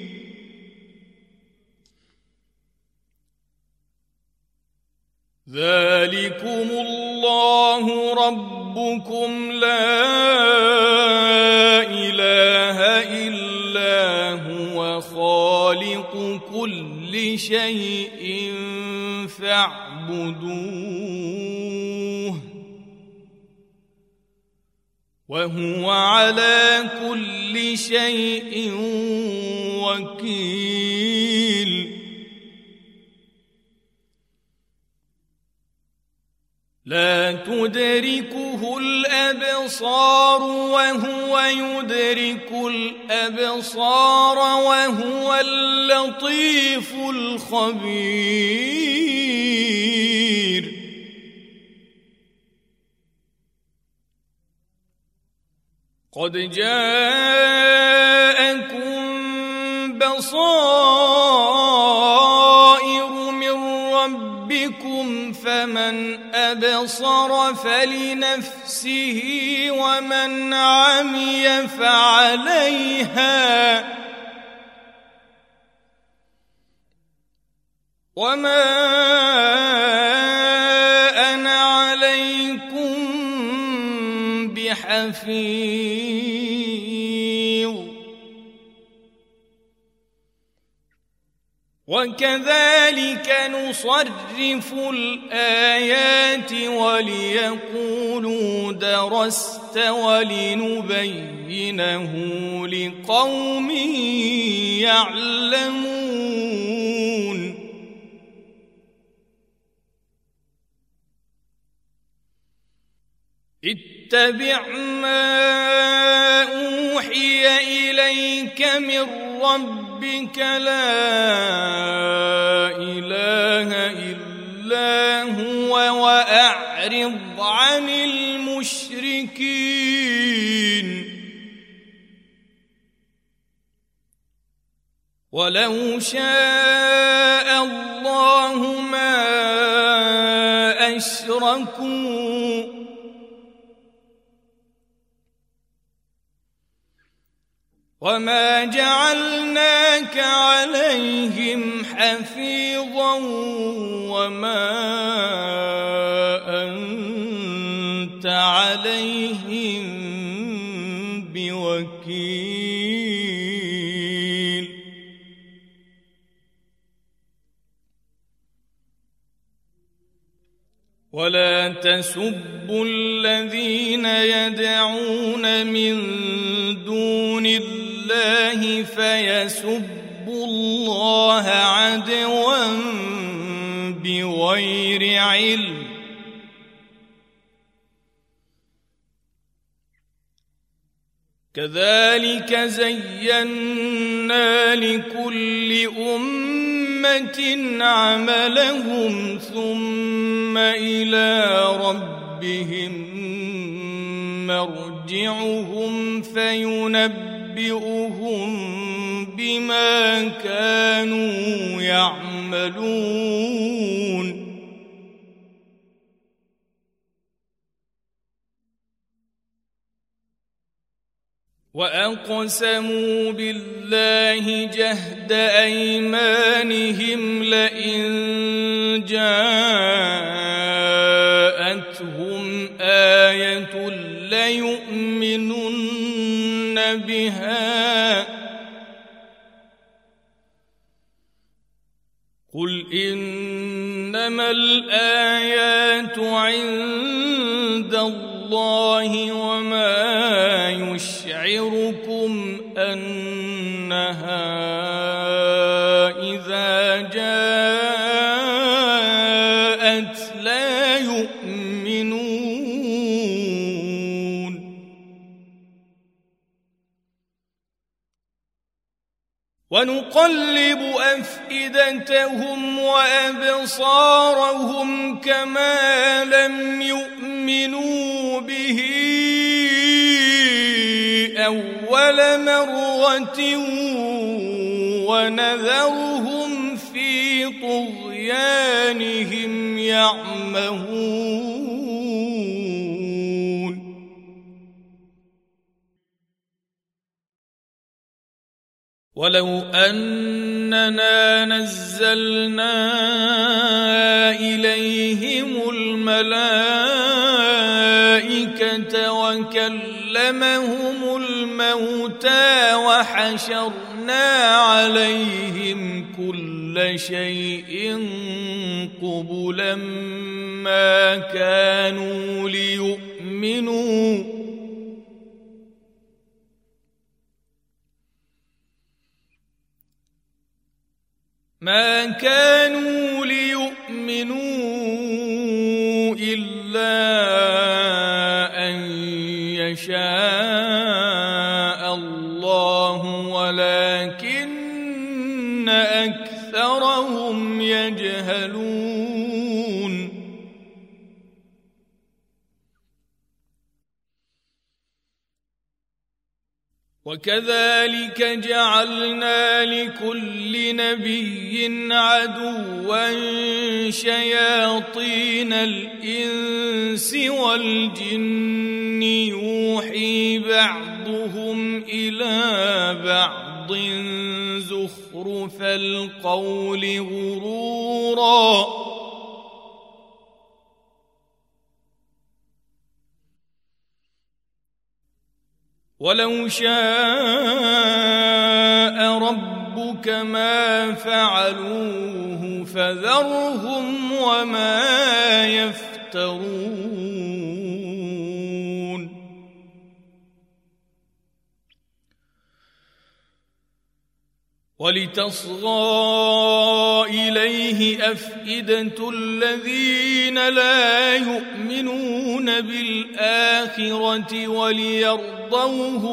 ذلكم الله ربكم لا إله إلا هو خالق كل شيء فاعبدوه وهو على كل شيء وكيل لا تدركه الأبصار وهو يدرك الأبصار وهو اللطيف الخبير قد جاءكم بصائر من ربكم فمن أبصر فلنفسه ومن عمي فعليها وما أنا عليكم بحفيظ وكذلك نصرف الآيات وليقولوا درست ولنبينه لقوم يعلمون اتبع ما أوحي إليك من ربك لا إله إلا هو وأعرض عن المشركين ولو شاء الله ما أشركوا وما جعلناك عليهم حفيظا وما أنت عليهم بوكيل ولا تسبوا الذين يدعون من دون الله فيسبوا الله عدوا بغير علم كذلك زينا لكل أمة عملهم ثم إلى ربهم مرجعهم فينبئهم بما كانوا يعملون وأقسموا بالله جهد أيمانهم لئن جاءتهم آية ليؤمنن بها قل إنما الآيات عند الله وما يشعركم أنها إذا جاءت لا يؤمنون ونقلب أفئدتهم وأبصارهم كما لم يؤمنوا به أول مرة ونذرهم في طغيانهم يعمهون ولو أننا نزلنا إليهم الملائكة وكلمهم الموتى وحشرنا عليهم كل شيء قبلا ما كانوا ليؤمنوا إلا يشاء الله ولكن أكثرهم يجهلون وكذلك جعلنا لكل نبي عدوا شياطين الإنس والجن يوحي بعضهم إلى بعض زخرف القول غرورا ولو شاء ربك ما فعلوه فذرهم وما يفترون ولتصغى إليه أفئدة الذين لا يؤمنون بالآخرة وليرضوه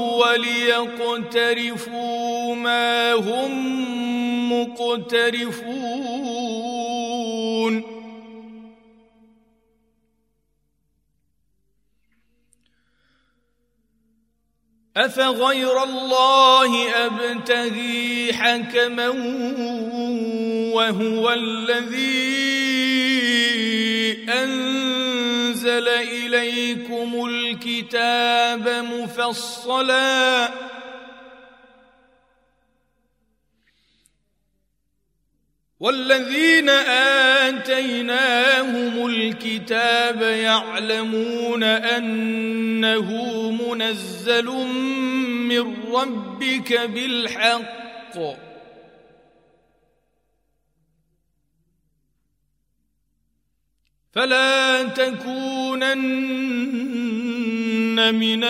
وليقترفوا ما هم مقترفون أفغير الله أبتغي حكما وهو الذي أنزل إليكم الكتاب مفصلا والذين آتيناهم الكتاب يعلمون أنه منزل من ربك بالحق فلا تكونن من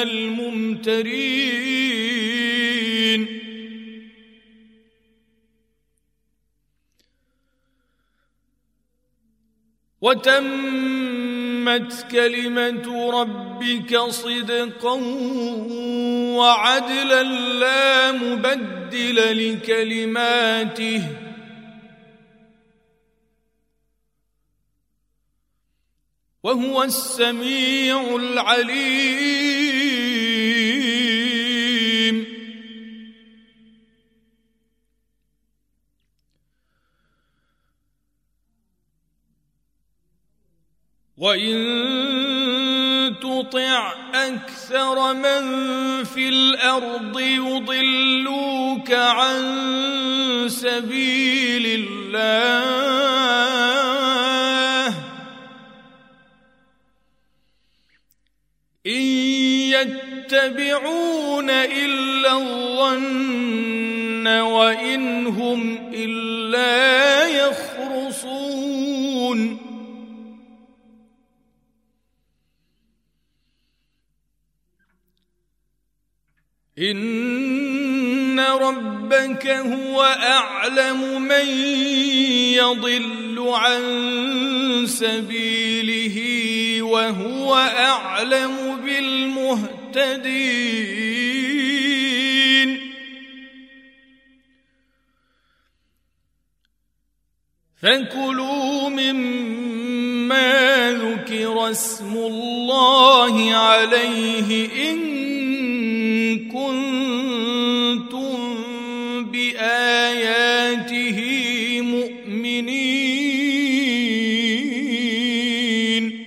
الممترين وتمت كلمة ربك صدقا وعدلا لا مبدل لكلماته وهو السميع العليم وإن تطع أكثر من في الأرض يضلوك عن سبيل الله إن يتبعون إلا الظن وإن هم إلا يخرصون إن ربك هو أعلم من يضل عن سبيله وهو أعلم بالمهتدين فكلوا مما ذكر اسم الله عليه إن كنتم بآياته مؤمنين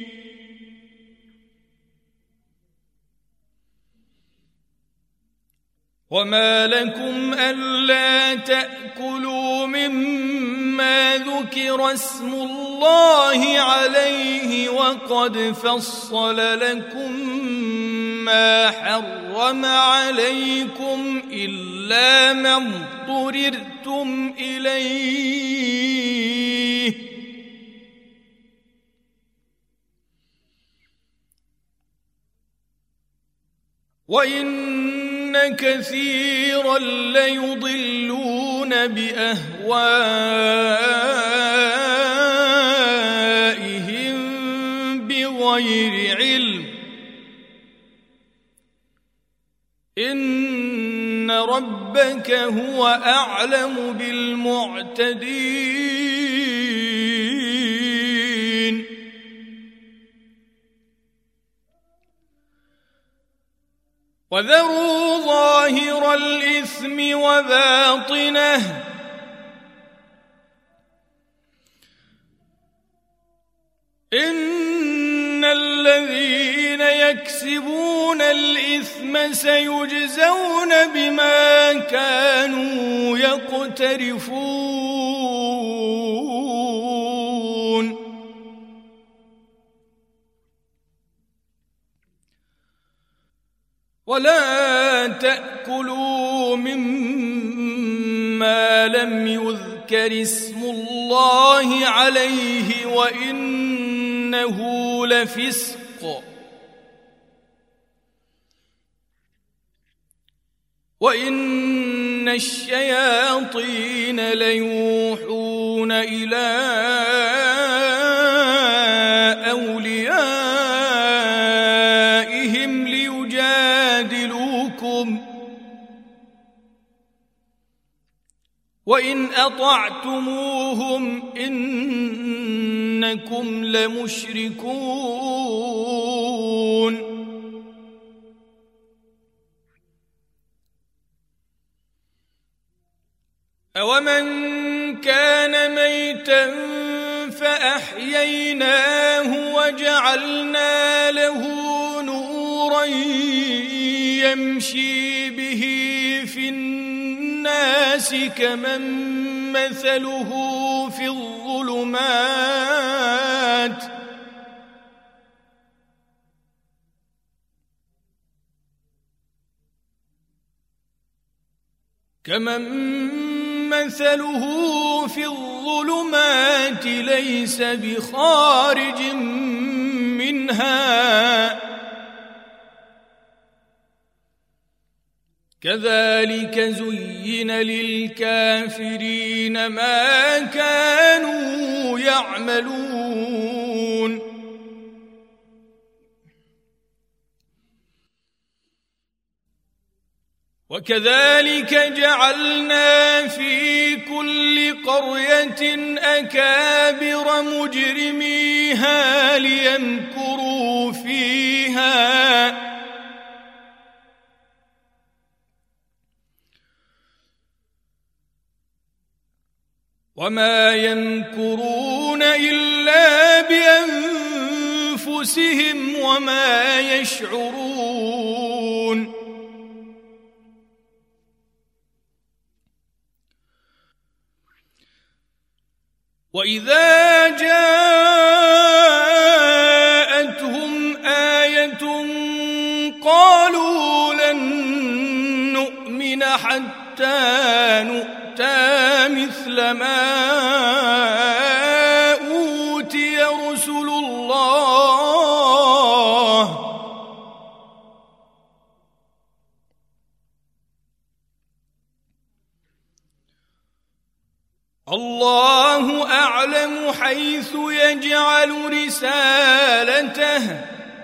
وما لكم ألا تأكلوا مما ذكر اسم الله عليه وقد فصل لكم ما حرم عليكم إلا ما اضطررتم إليه وإن كثيرا ليضلون بأهوائهم بغير علم ربك هو أعلم بالمعتدين وذروا ظاهر الإثم وباطنه إن الذين يكسبون الإثم سيجزون بما كانوا يقترفون ولا تأكلوا مما لم يذكر اسم الله عليه وإنه لفسق وإن الشياطين ليوحون إلى أوليائهم ليجادلوكم وإن أطعتموهم إنكم لمشركون أومن كان ميتا فأحييناه وجعلنا له نورا يمشي به في الناس كمن مثله في الظلمات ليس بخارج منها كذلك زين للكافرين ما كانوا يعملون وكذلك جعلنا في كل قرية أكابر مجرميها ليمكروا فيها وما يمكرون إلا بأنفسهم وما يشعرون وإذا جاءتهم آية قالوا لن نؤمن حتى نؤتى مثل ما أوتي رسل الله الله أعلم حيث يجعل رسالته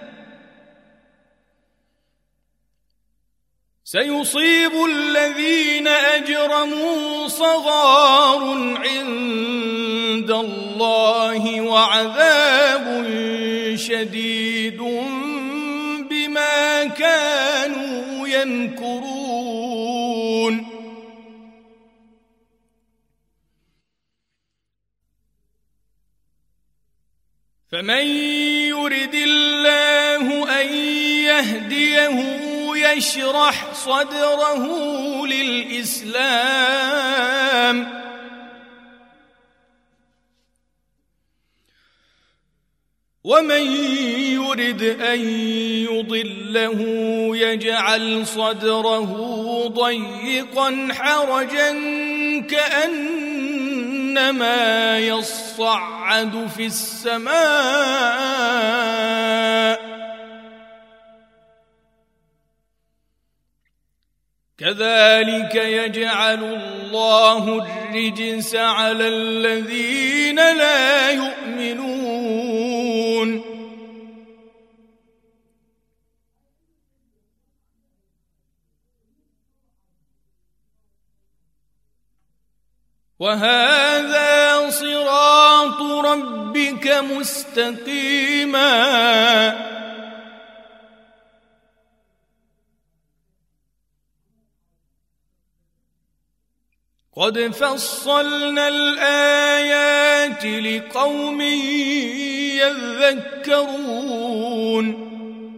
سيصيب الذين أجرموا صغار عند الله وعذاب شديد بما كانوا يمكرون فمن يرد الله أن يهديه يشرح صدره للإسلام ومن يرد أن يضله يجعل صدره ضيقا حرجا كأنما يصعد في السماء كذلك يجعل الله الرجس على الذين لا يؤمنون وهذا صراط ربك مستقيما قد فصلنا الآيات لقوم يذكرون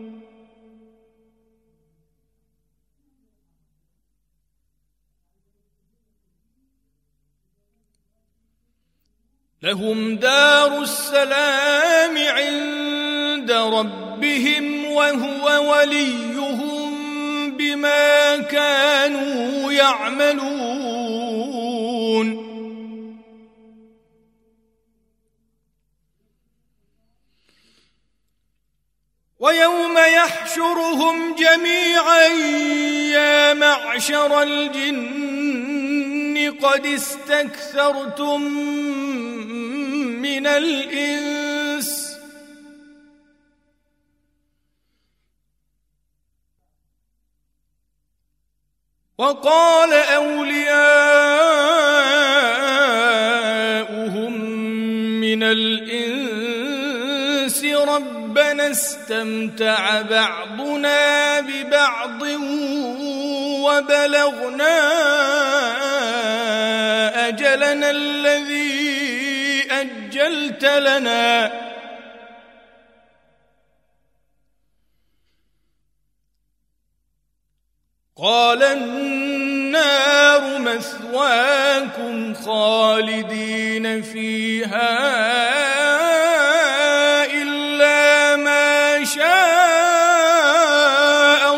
لهم دار السلام عند ربهم وهو وليهم بما كانوا يعملون ويوم يحشرهم جميعا يا معشر الجن قد استكثرتم من الإنس وقال أولياؤهم من الإنس ربنا استمتع بعضنا ببعض وبلغنا أجلنا الذي أجلت لنا قال النار مثواكم خالدين فيها إلا ما شاء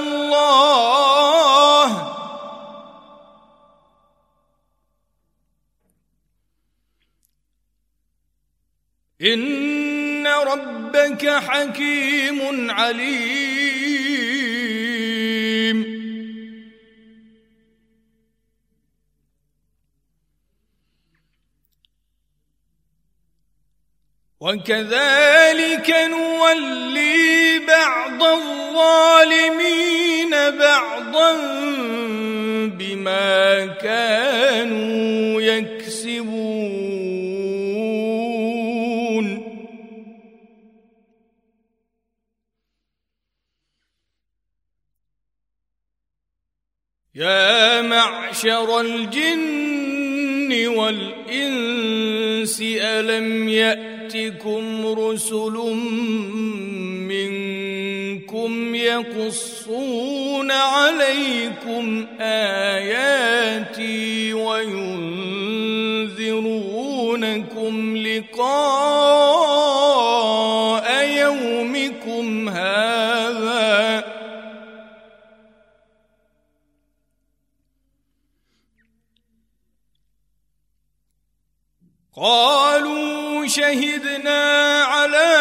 الله إن ربك حكيم عليم وكذلك نولي بعض الظالمين بعضا بما كانوا يكسبون يا معشر الجن والإنس ألم يأتكم رسل منكم يقصون عليكم آياتي وينذرونكم لقاء يومكم هذا قالوا شهدنا على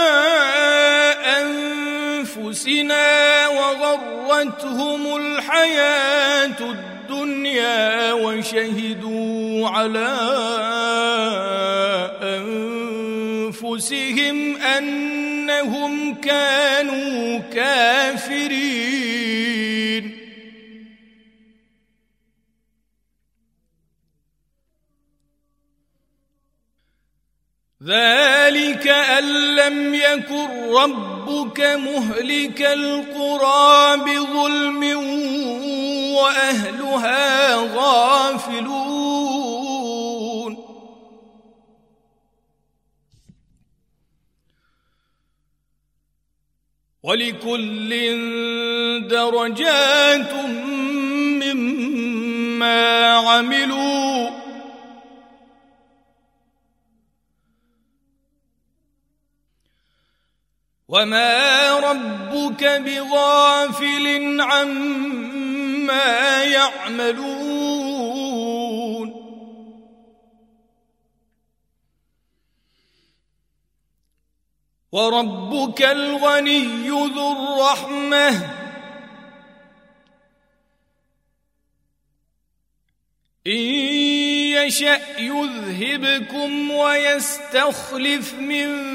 أنفسنا وغرتهم الحياة الدنيا وشهدوا على أنفسهم أنهم كانوا كافرين ذلك أن لم يكن ربك مهلك القرى بظلم وأهلها غافلون ولكل درجات مما عملوا وما ربك بغافل عما يعملون وربك الغني ذو الرحمة إن يشأ يذهبكم ويستخلف من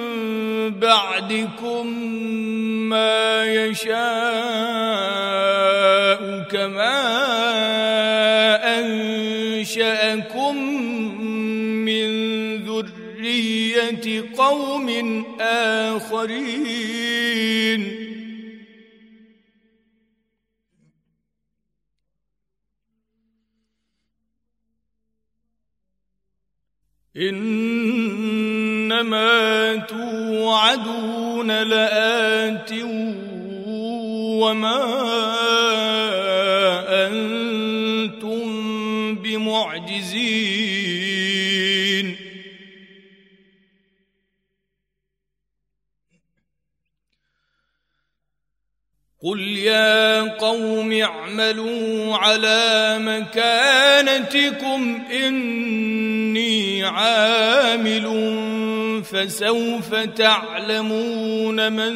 بعدكم ما يشاء كما أنشأكم من ذرية قوم آخرين إنما توعدون لآت وما أنتم بمعجزين قل يا قوم اعملوا على مكانتكم إني عامل فسوف تعلمون من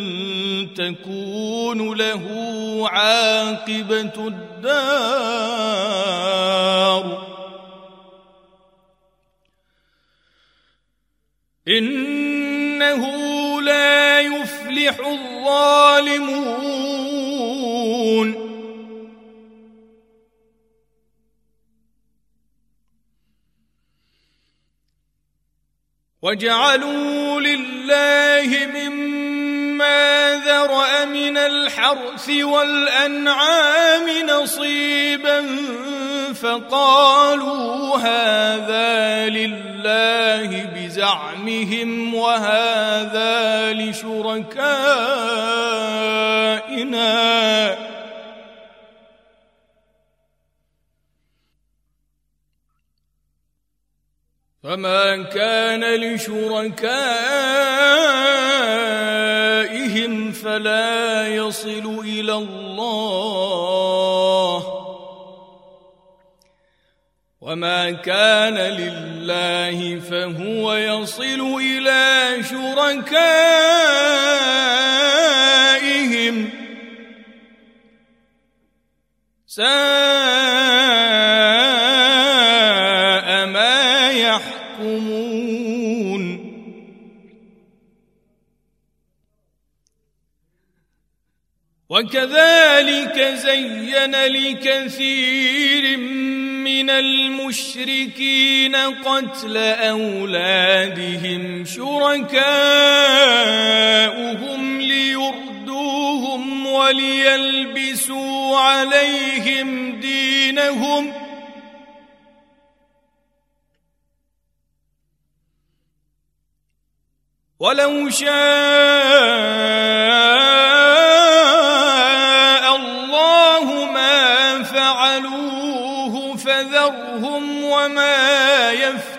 تكون له عاقبة الدار إنه لا يفلح الظالمون وجعلوا لله مما ذرأ من الحرث والأنعام نصيبا فقالوا هذا لله بزعمهم وهذا لشركائنا فما كان لشركائهم فلا يصل إلى الله وما كان لله فهو يصل إلى شركائهم ساء ما يحكمون وكذلك زين لكثير من المشركين قتل أولادهم شركاؤهم ليردوهم وليلبسوا عليهم دينهم ولو شاء الله ما فعلوه فذرهم وما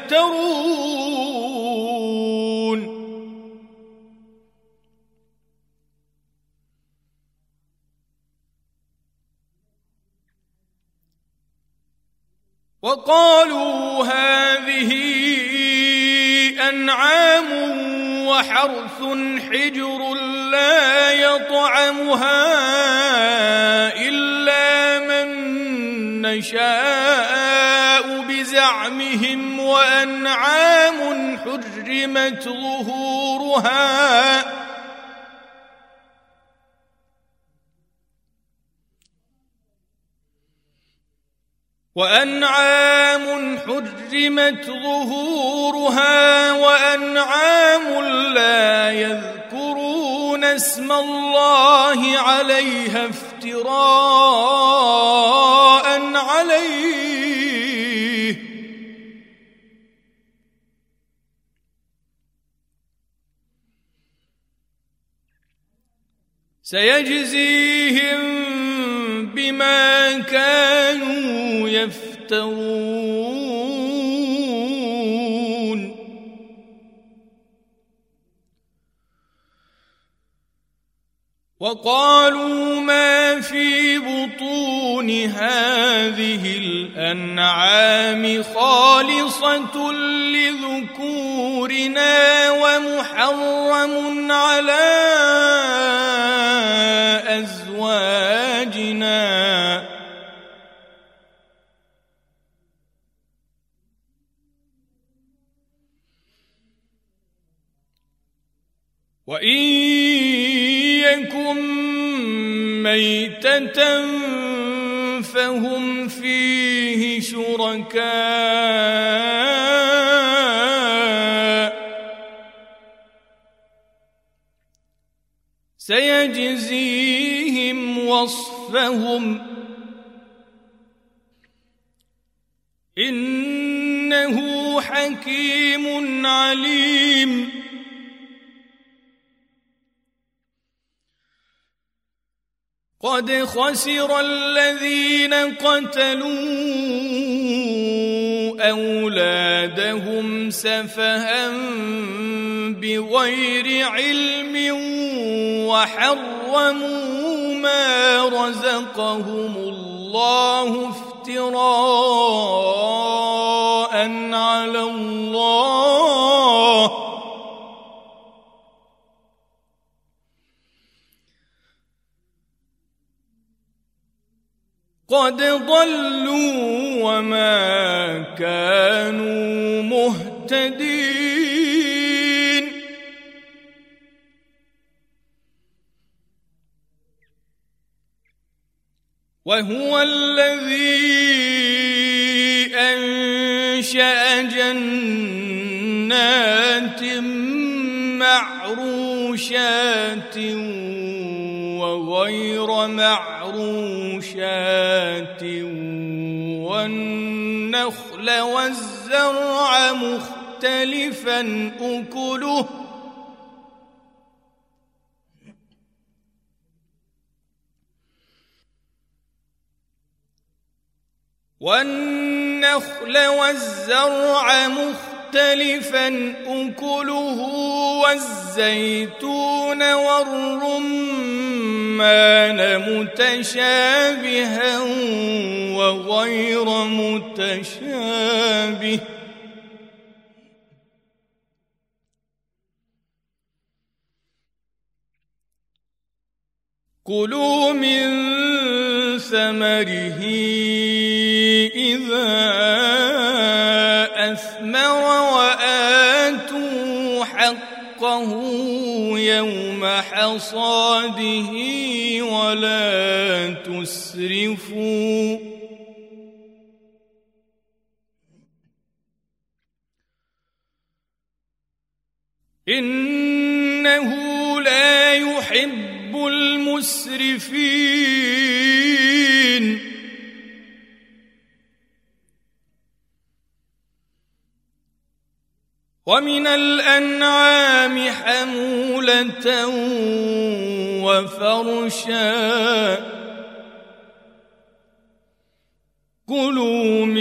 يفترون وقالوا هذه أنعام وحرث حجر لا يطعمها إلا من نشاء بزعمهم وأنعام حرمت ظهورها وأنعام لا يذكرون اسم الله عليها افتراء عليه سيجزيهم بما كانوا يفترون وقالوا ما في بطون هذه الأنعام خالصة لذكورنا ومحرم على أزواجنا وإن يكن ميتة فهم فيه شركاء سيجزيهم وصفهم إنه حكيم عليم قد خسر الذين قتلوا أولادهم سفها بغير علم وحرموا ما رزقهم الله افتراء على الله قد ضلوا وما كانوا مهتدين وهو الذي أنشأ جنات معروشات وغير معروشات والنخل والزرع مختلفا أكله والزيتون والرمان متشابها وغير متشابه كلوا من ثمره إذا أثمر وآتوا حقه يوم حصاده ولا تسرفوا إنه لا يحب المسرفين ومن الأنعام حمولة وفرشا كلوا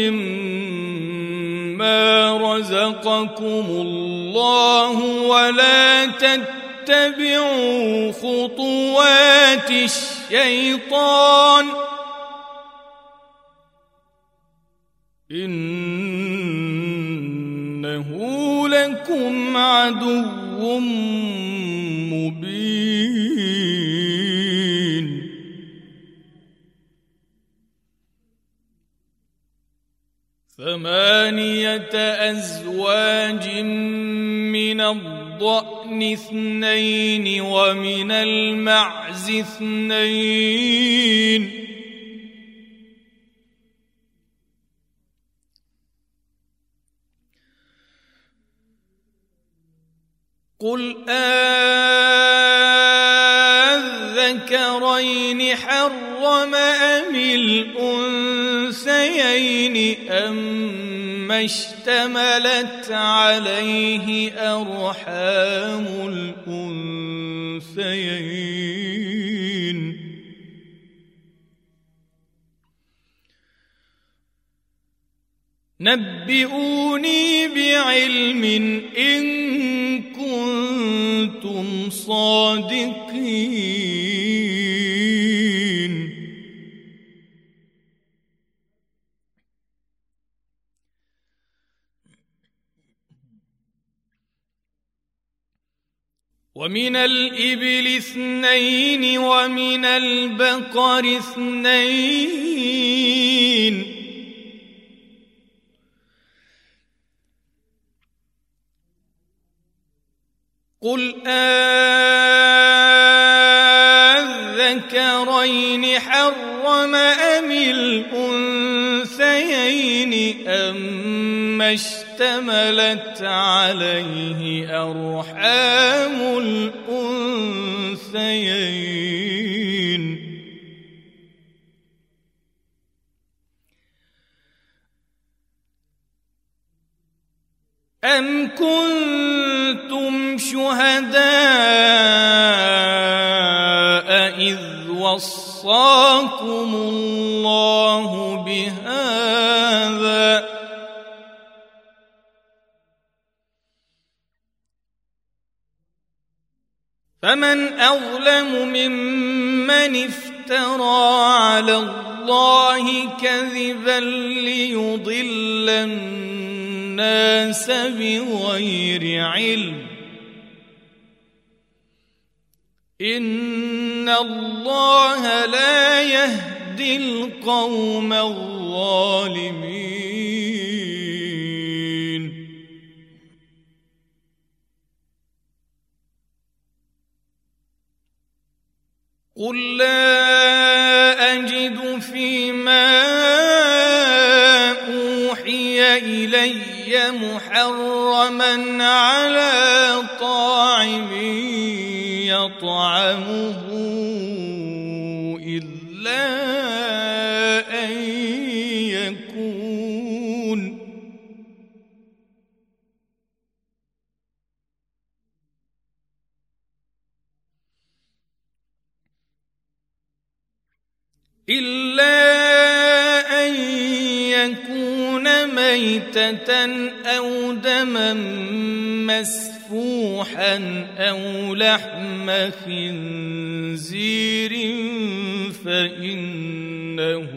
مما رزقكم الله ولا تتبعوا خطوات الشيطان إنه لكم عدو مبين ثمانية أزواج من الضأن اثنين ومن المعز اثنين قل أذكرين حرم أم الأنثيين أما اشتملت عليه أرحام الأنثيين نبئوني بعلم إن كنتم صادقين ومن الإبل اثنين ومن البقر اثنين قل أذكرين حرم أم الأنثيين أما اشتملت عليه أرحام الأنثيين أم كنتم شهداء إذ وصاكم الله بهذا فمن أظلم ممن افترى على الله كذبا ليضل الناس بغير علم إن الله لا يهدي القوم الظالمين قل لا أجد فيما أوحي إلي محرما على طاعم يطعمه إلا أن يكون ميتة أو دما مسفوحا أو لحم خنزير فإنه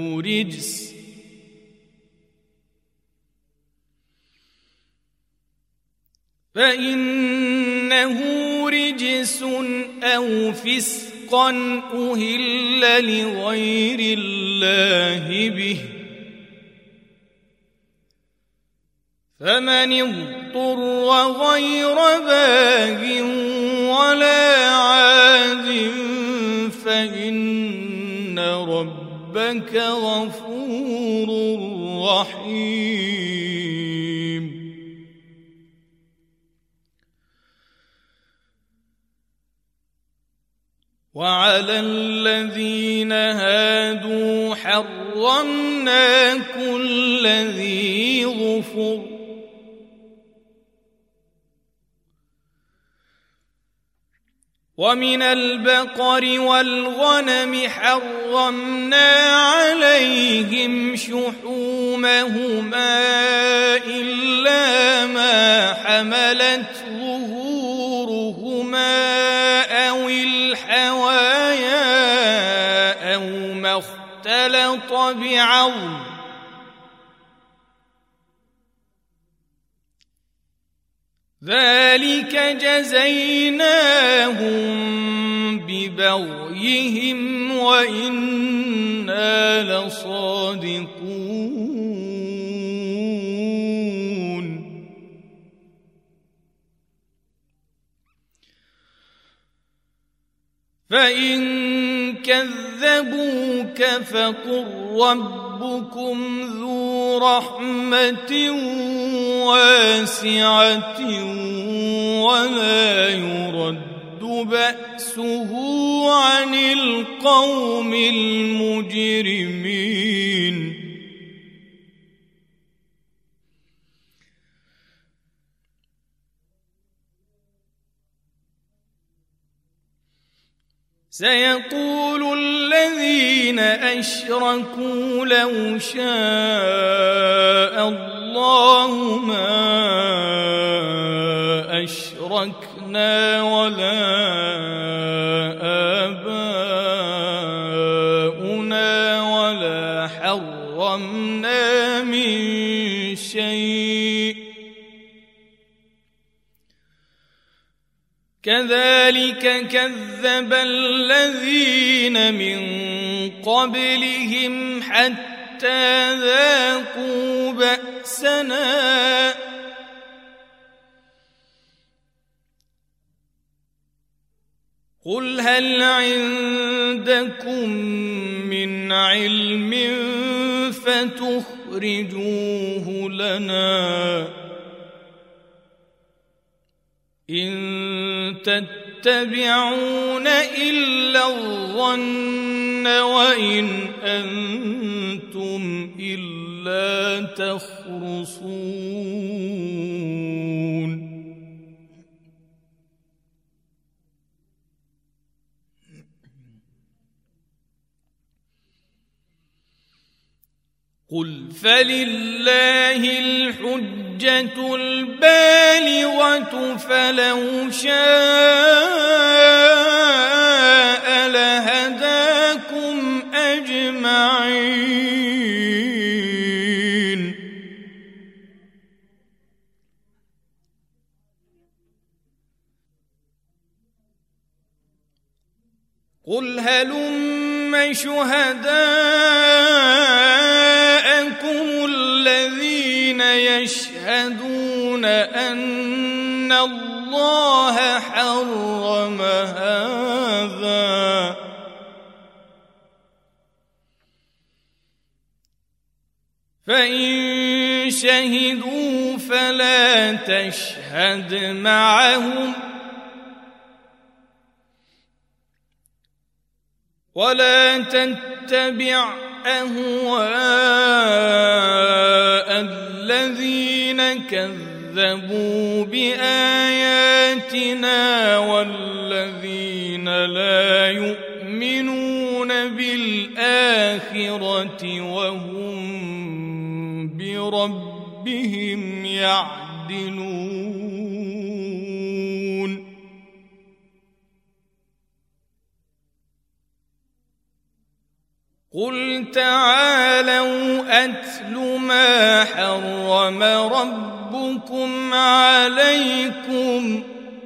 رجس أو فسقا أهل لغير الله به فمن اضطر غير باغ ولا عاد فإن ربك غفور رحيم وعلى الذين هادوا حرمنا كل ذي ظفر ومن البقر والغنم حرمنا عليهم شحومهما إلا ما حملت ظهورهما أو الحوايا أو ما اختلط بعظم ذلك جزيناهم ببغيهم وإنا لصادقون فإن كذبوك فقل ربكم ذو رحمة واسعة ولا يرد بأسه عن القوم المجرمين سيقول الذين أشركوا لو شاء الله ما أشركنا ولا آباؤنا ولا حرمنا من شيء كذلك كذب الذين من قبلهم حتى ذاقوا بأسنا قل هل عندكم من علم فتخرجوه لنا إن تتبعون إلا الظن وإن أنتم إلا تخرصون قل فلله الحجة البالغة فلو شاء لهداكم أجمعين قل هلم شهداءكم الذين يشهدون أن الله حرم هذا فإن شهدوا فلا تشهد معهم ولا تتبع أهواء الذين كذبوا بآياتنا والذين لا يؤمنون بالآخرة وهم بربهم يعدلون قل تعالوا أتل ما حرم ربكم عليكم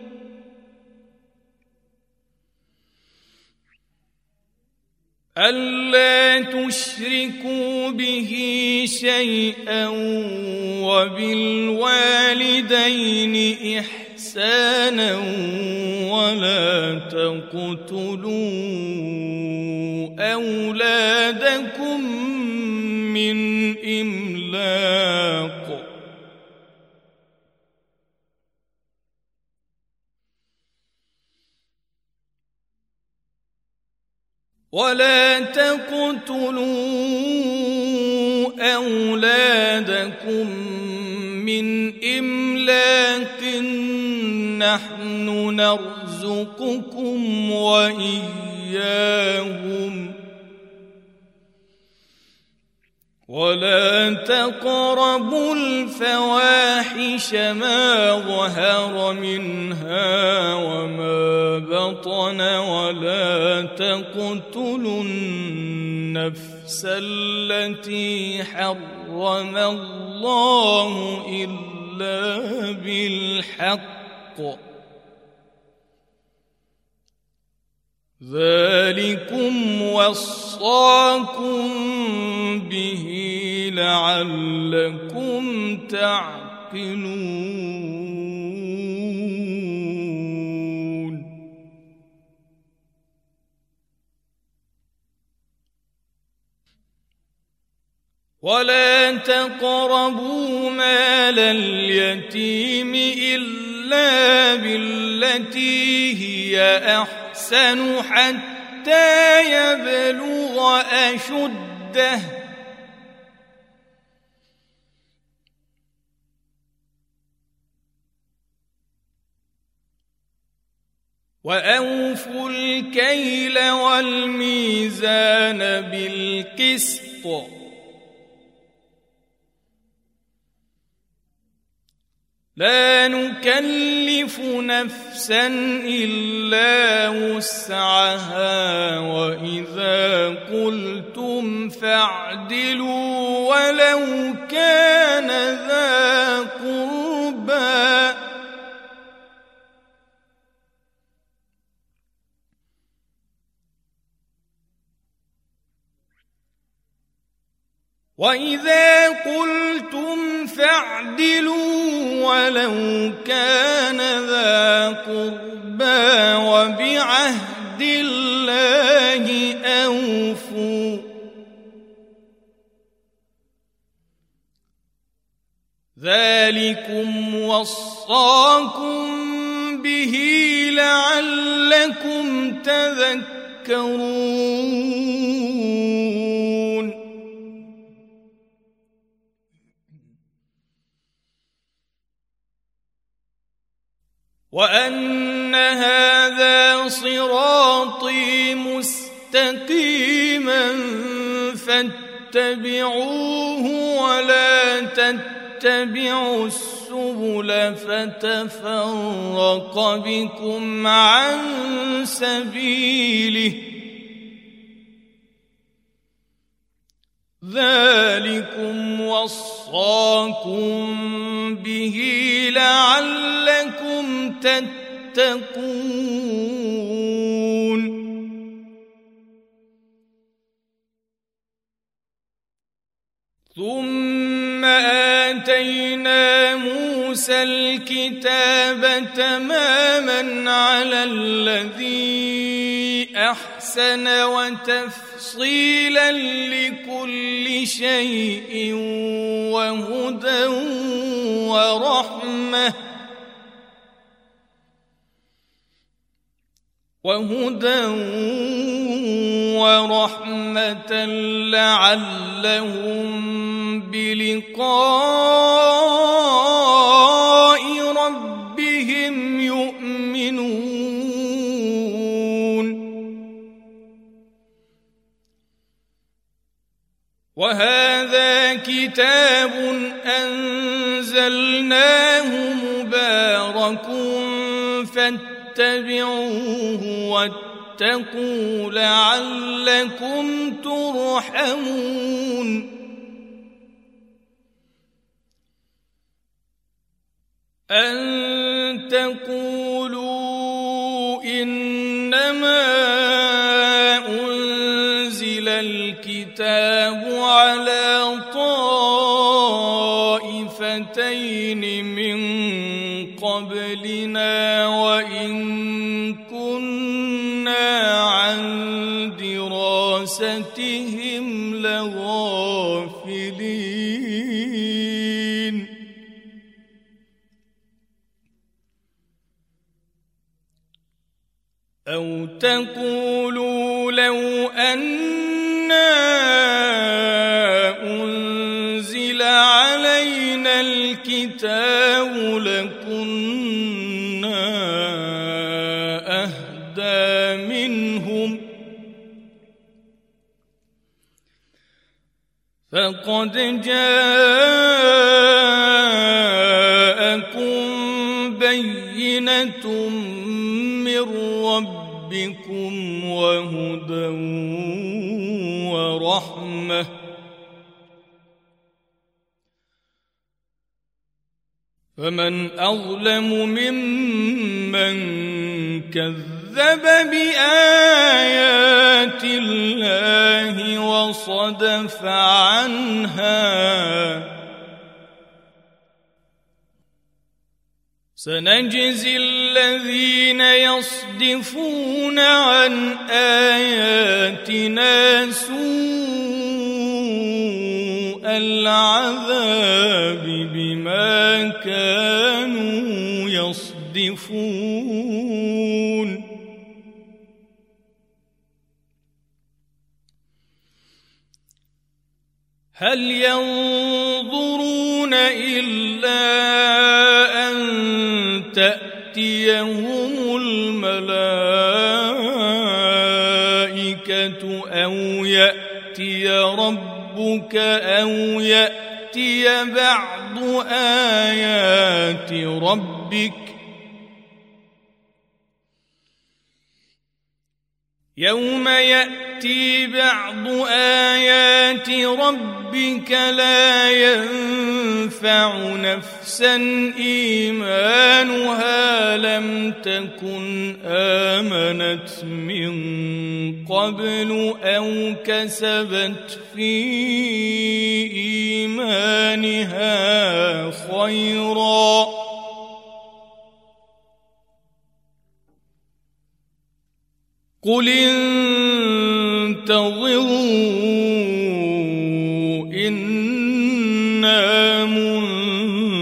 ألا تشركوا به شيئا وبالوالدين إحسانا ولا تقتلوا أولادكم من إملاق ولا تقتلوا أولادكم من إملاق نحن نرزقكم وإياهم ولا تقربوا الفواحش ما ظهر منها وما بطن ولا تقتلوا النفس التي حرم الله إلا بالحق ذلكم وصاكم به لعلكم تعقلون ولا تقربوا مال اليتيم إلا بالتي هي أحسن حتى يبلغ أشده وأوفوا الكيل والميزان بالقسط لا نكلف نفسا إلا وسعها وإذا قلتم فاعدلوا ولو كان ذا قربى وإذا قلتم فاعدلوا ولو كان ذا قربى وبعهد الله أوفوا ذلكم وصاكم به لعلكم تذكرون وأن هذا صراطي مستقيما فاتبعوه ولا تتبعوا السبل فتفرق بكم عن سبيله ذلكم وصاكم به لعلكم تتقون ثم آتينا موسى الكتاب تماما على الذي أحسن وتفصيلا لكل شيء وهدى ورحمة لعلهم بلقاء ربهم يؤمنون وهذا كتاب أنزلناه مبارك فاتبعوه واتقوا لعلكم ترحمون أن تقولوا إنما أنزل الكتاب على طائفتين من قبلنا وإن كنا عن دراستهم لغافلين أو تقولوا لو أنا أنزل علينا الكتاب لكنا أهدى منهم فقد جاءكم بينة من ربكم وهدى ورحمة فمن أظلم ممن كذب بآيات الله وصدف عنها سنجزي الذين يصدفون عن آياتنا سوء العذاب بما كانوا يصدفون هل ينظرون إلا أن تأتيهم الملائكة أو يأتي ربك أو يأتي بعض آيات ربك يوم يأتي بعض آيات ربك لا ينفع نفسا إيمانها لم تكن آمنت من قبل أو كسبت في إيمانها خيرا قل انتظروا إنا منتظرون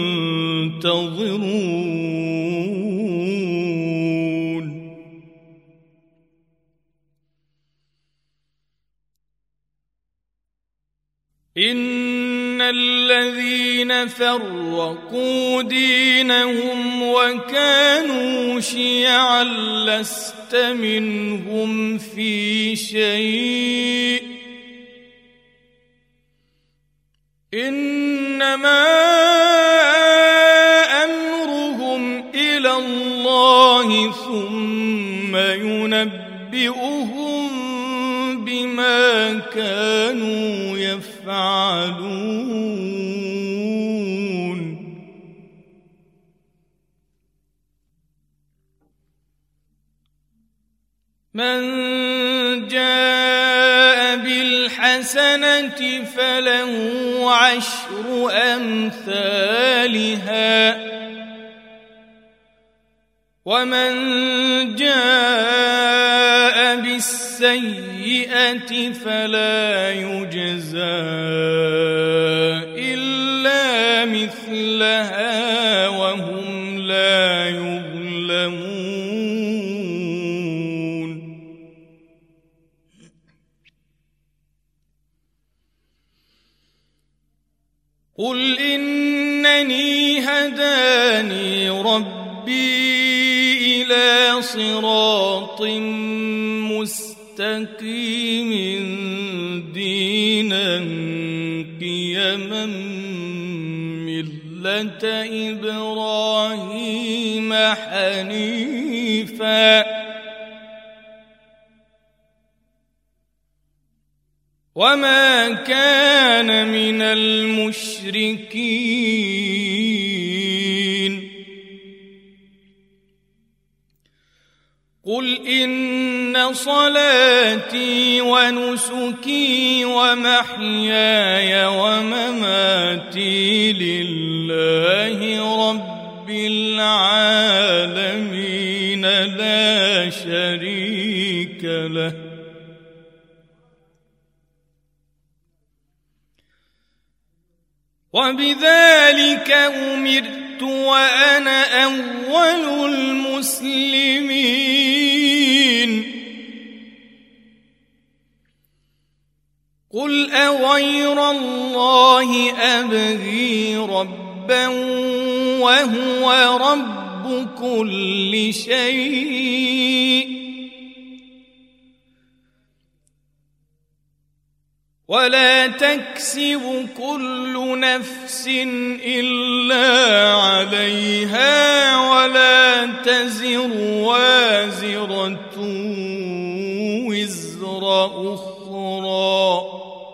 ينتظرون إن الذين فرقوا دينهم وكانوا شيعا لست منهم في شيء إنما أمرهم إلى الله ثم ينبئهم بما كانوا يفعلون من جاء بالحسنة فله عشر أمثالها ومن جاء بالسيئة فلا يجزى إلا مثلها وهم لا يظلمون قل إنني هداني ربي إلى صراط مستقيم دينا قيما ملة إبراهيم حنيفا وما كان من المشركين قل إن صلاتي ونسكي ومحياي ومماتي لله رب العالمين لا شريك له وبذلك أمرت وأنا أول المسلمين قل أغير الله أبغي ربا وهو رب كل شيء ولا تكسب كل نفس إلا عليها ولا تزر وازرة وزر أخرى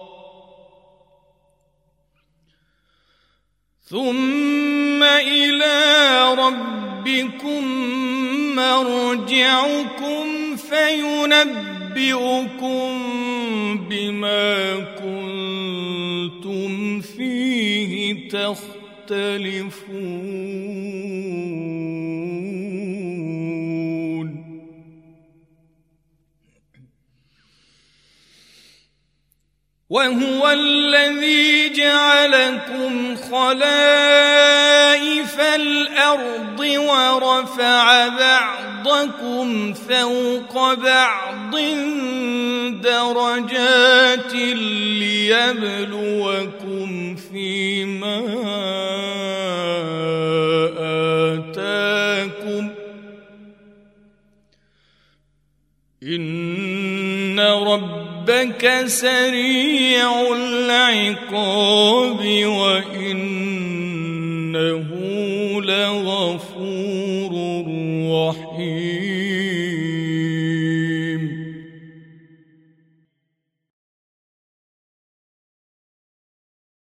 ثم إلى ربكم مرجعكم فينبئكم بما كنتم فيه تختلفون وهو الذي جعلكم خلائف الأرض ورفع بعضكم فوق بعض درجات ليبلوكم فيما آتاكم إن ربك سريع العقاب وإنه لغفور رحيم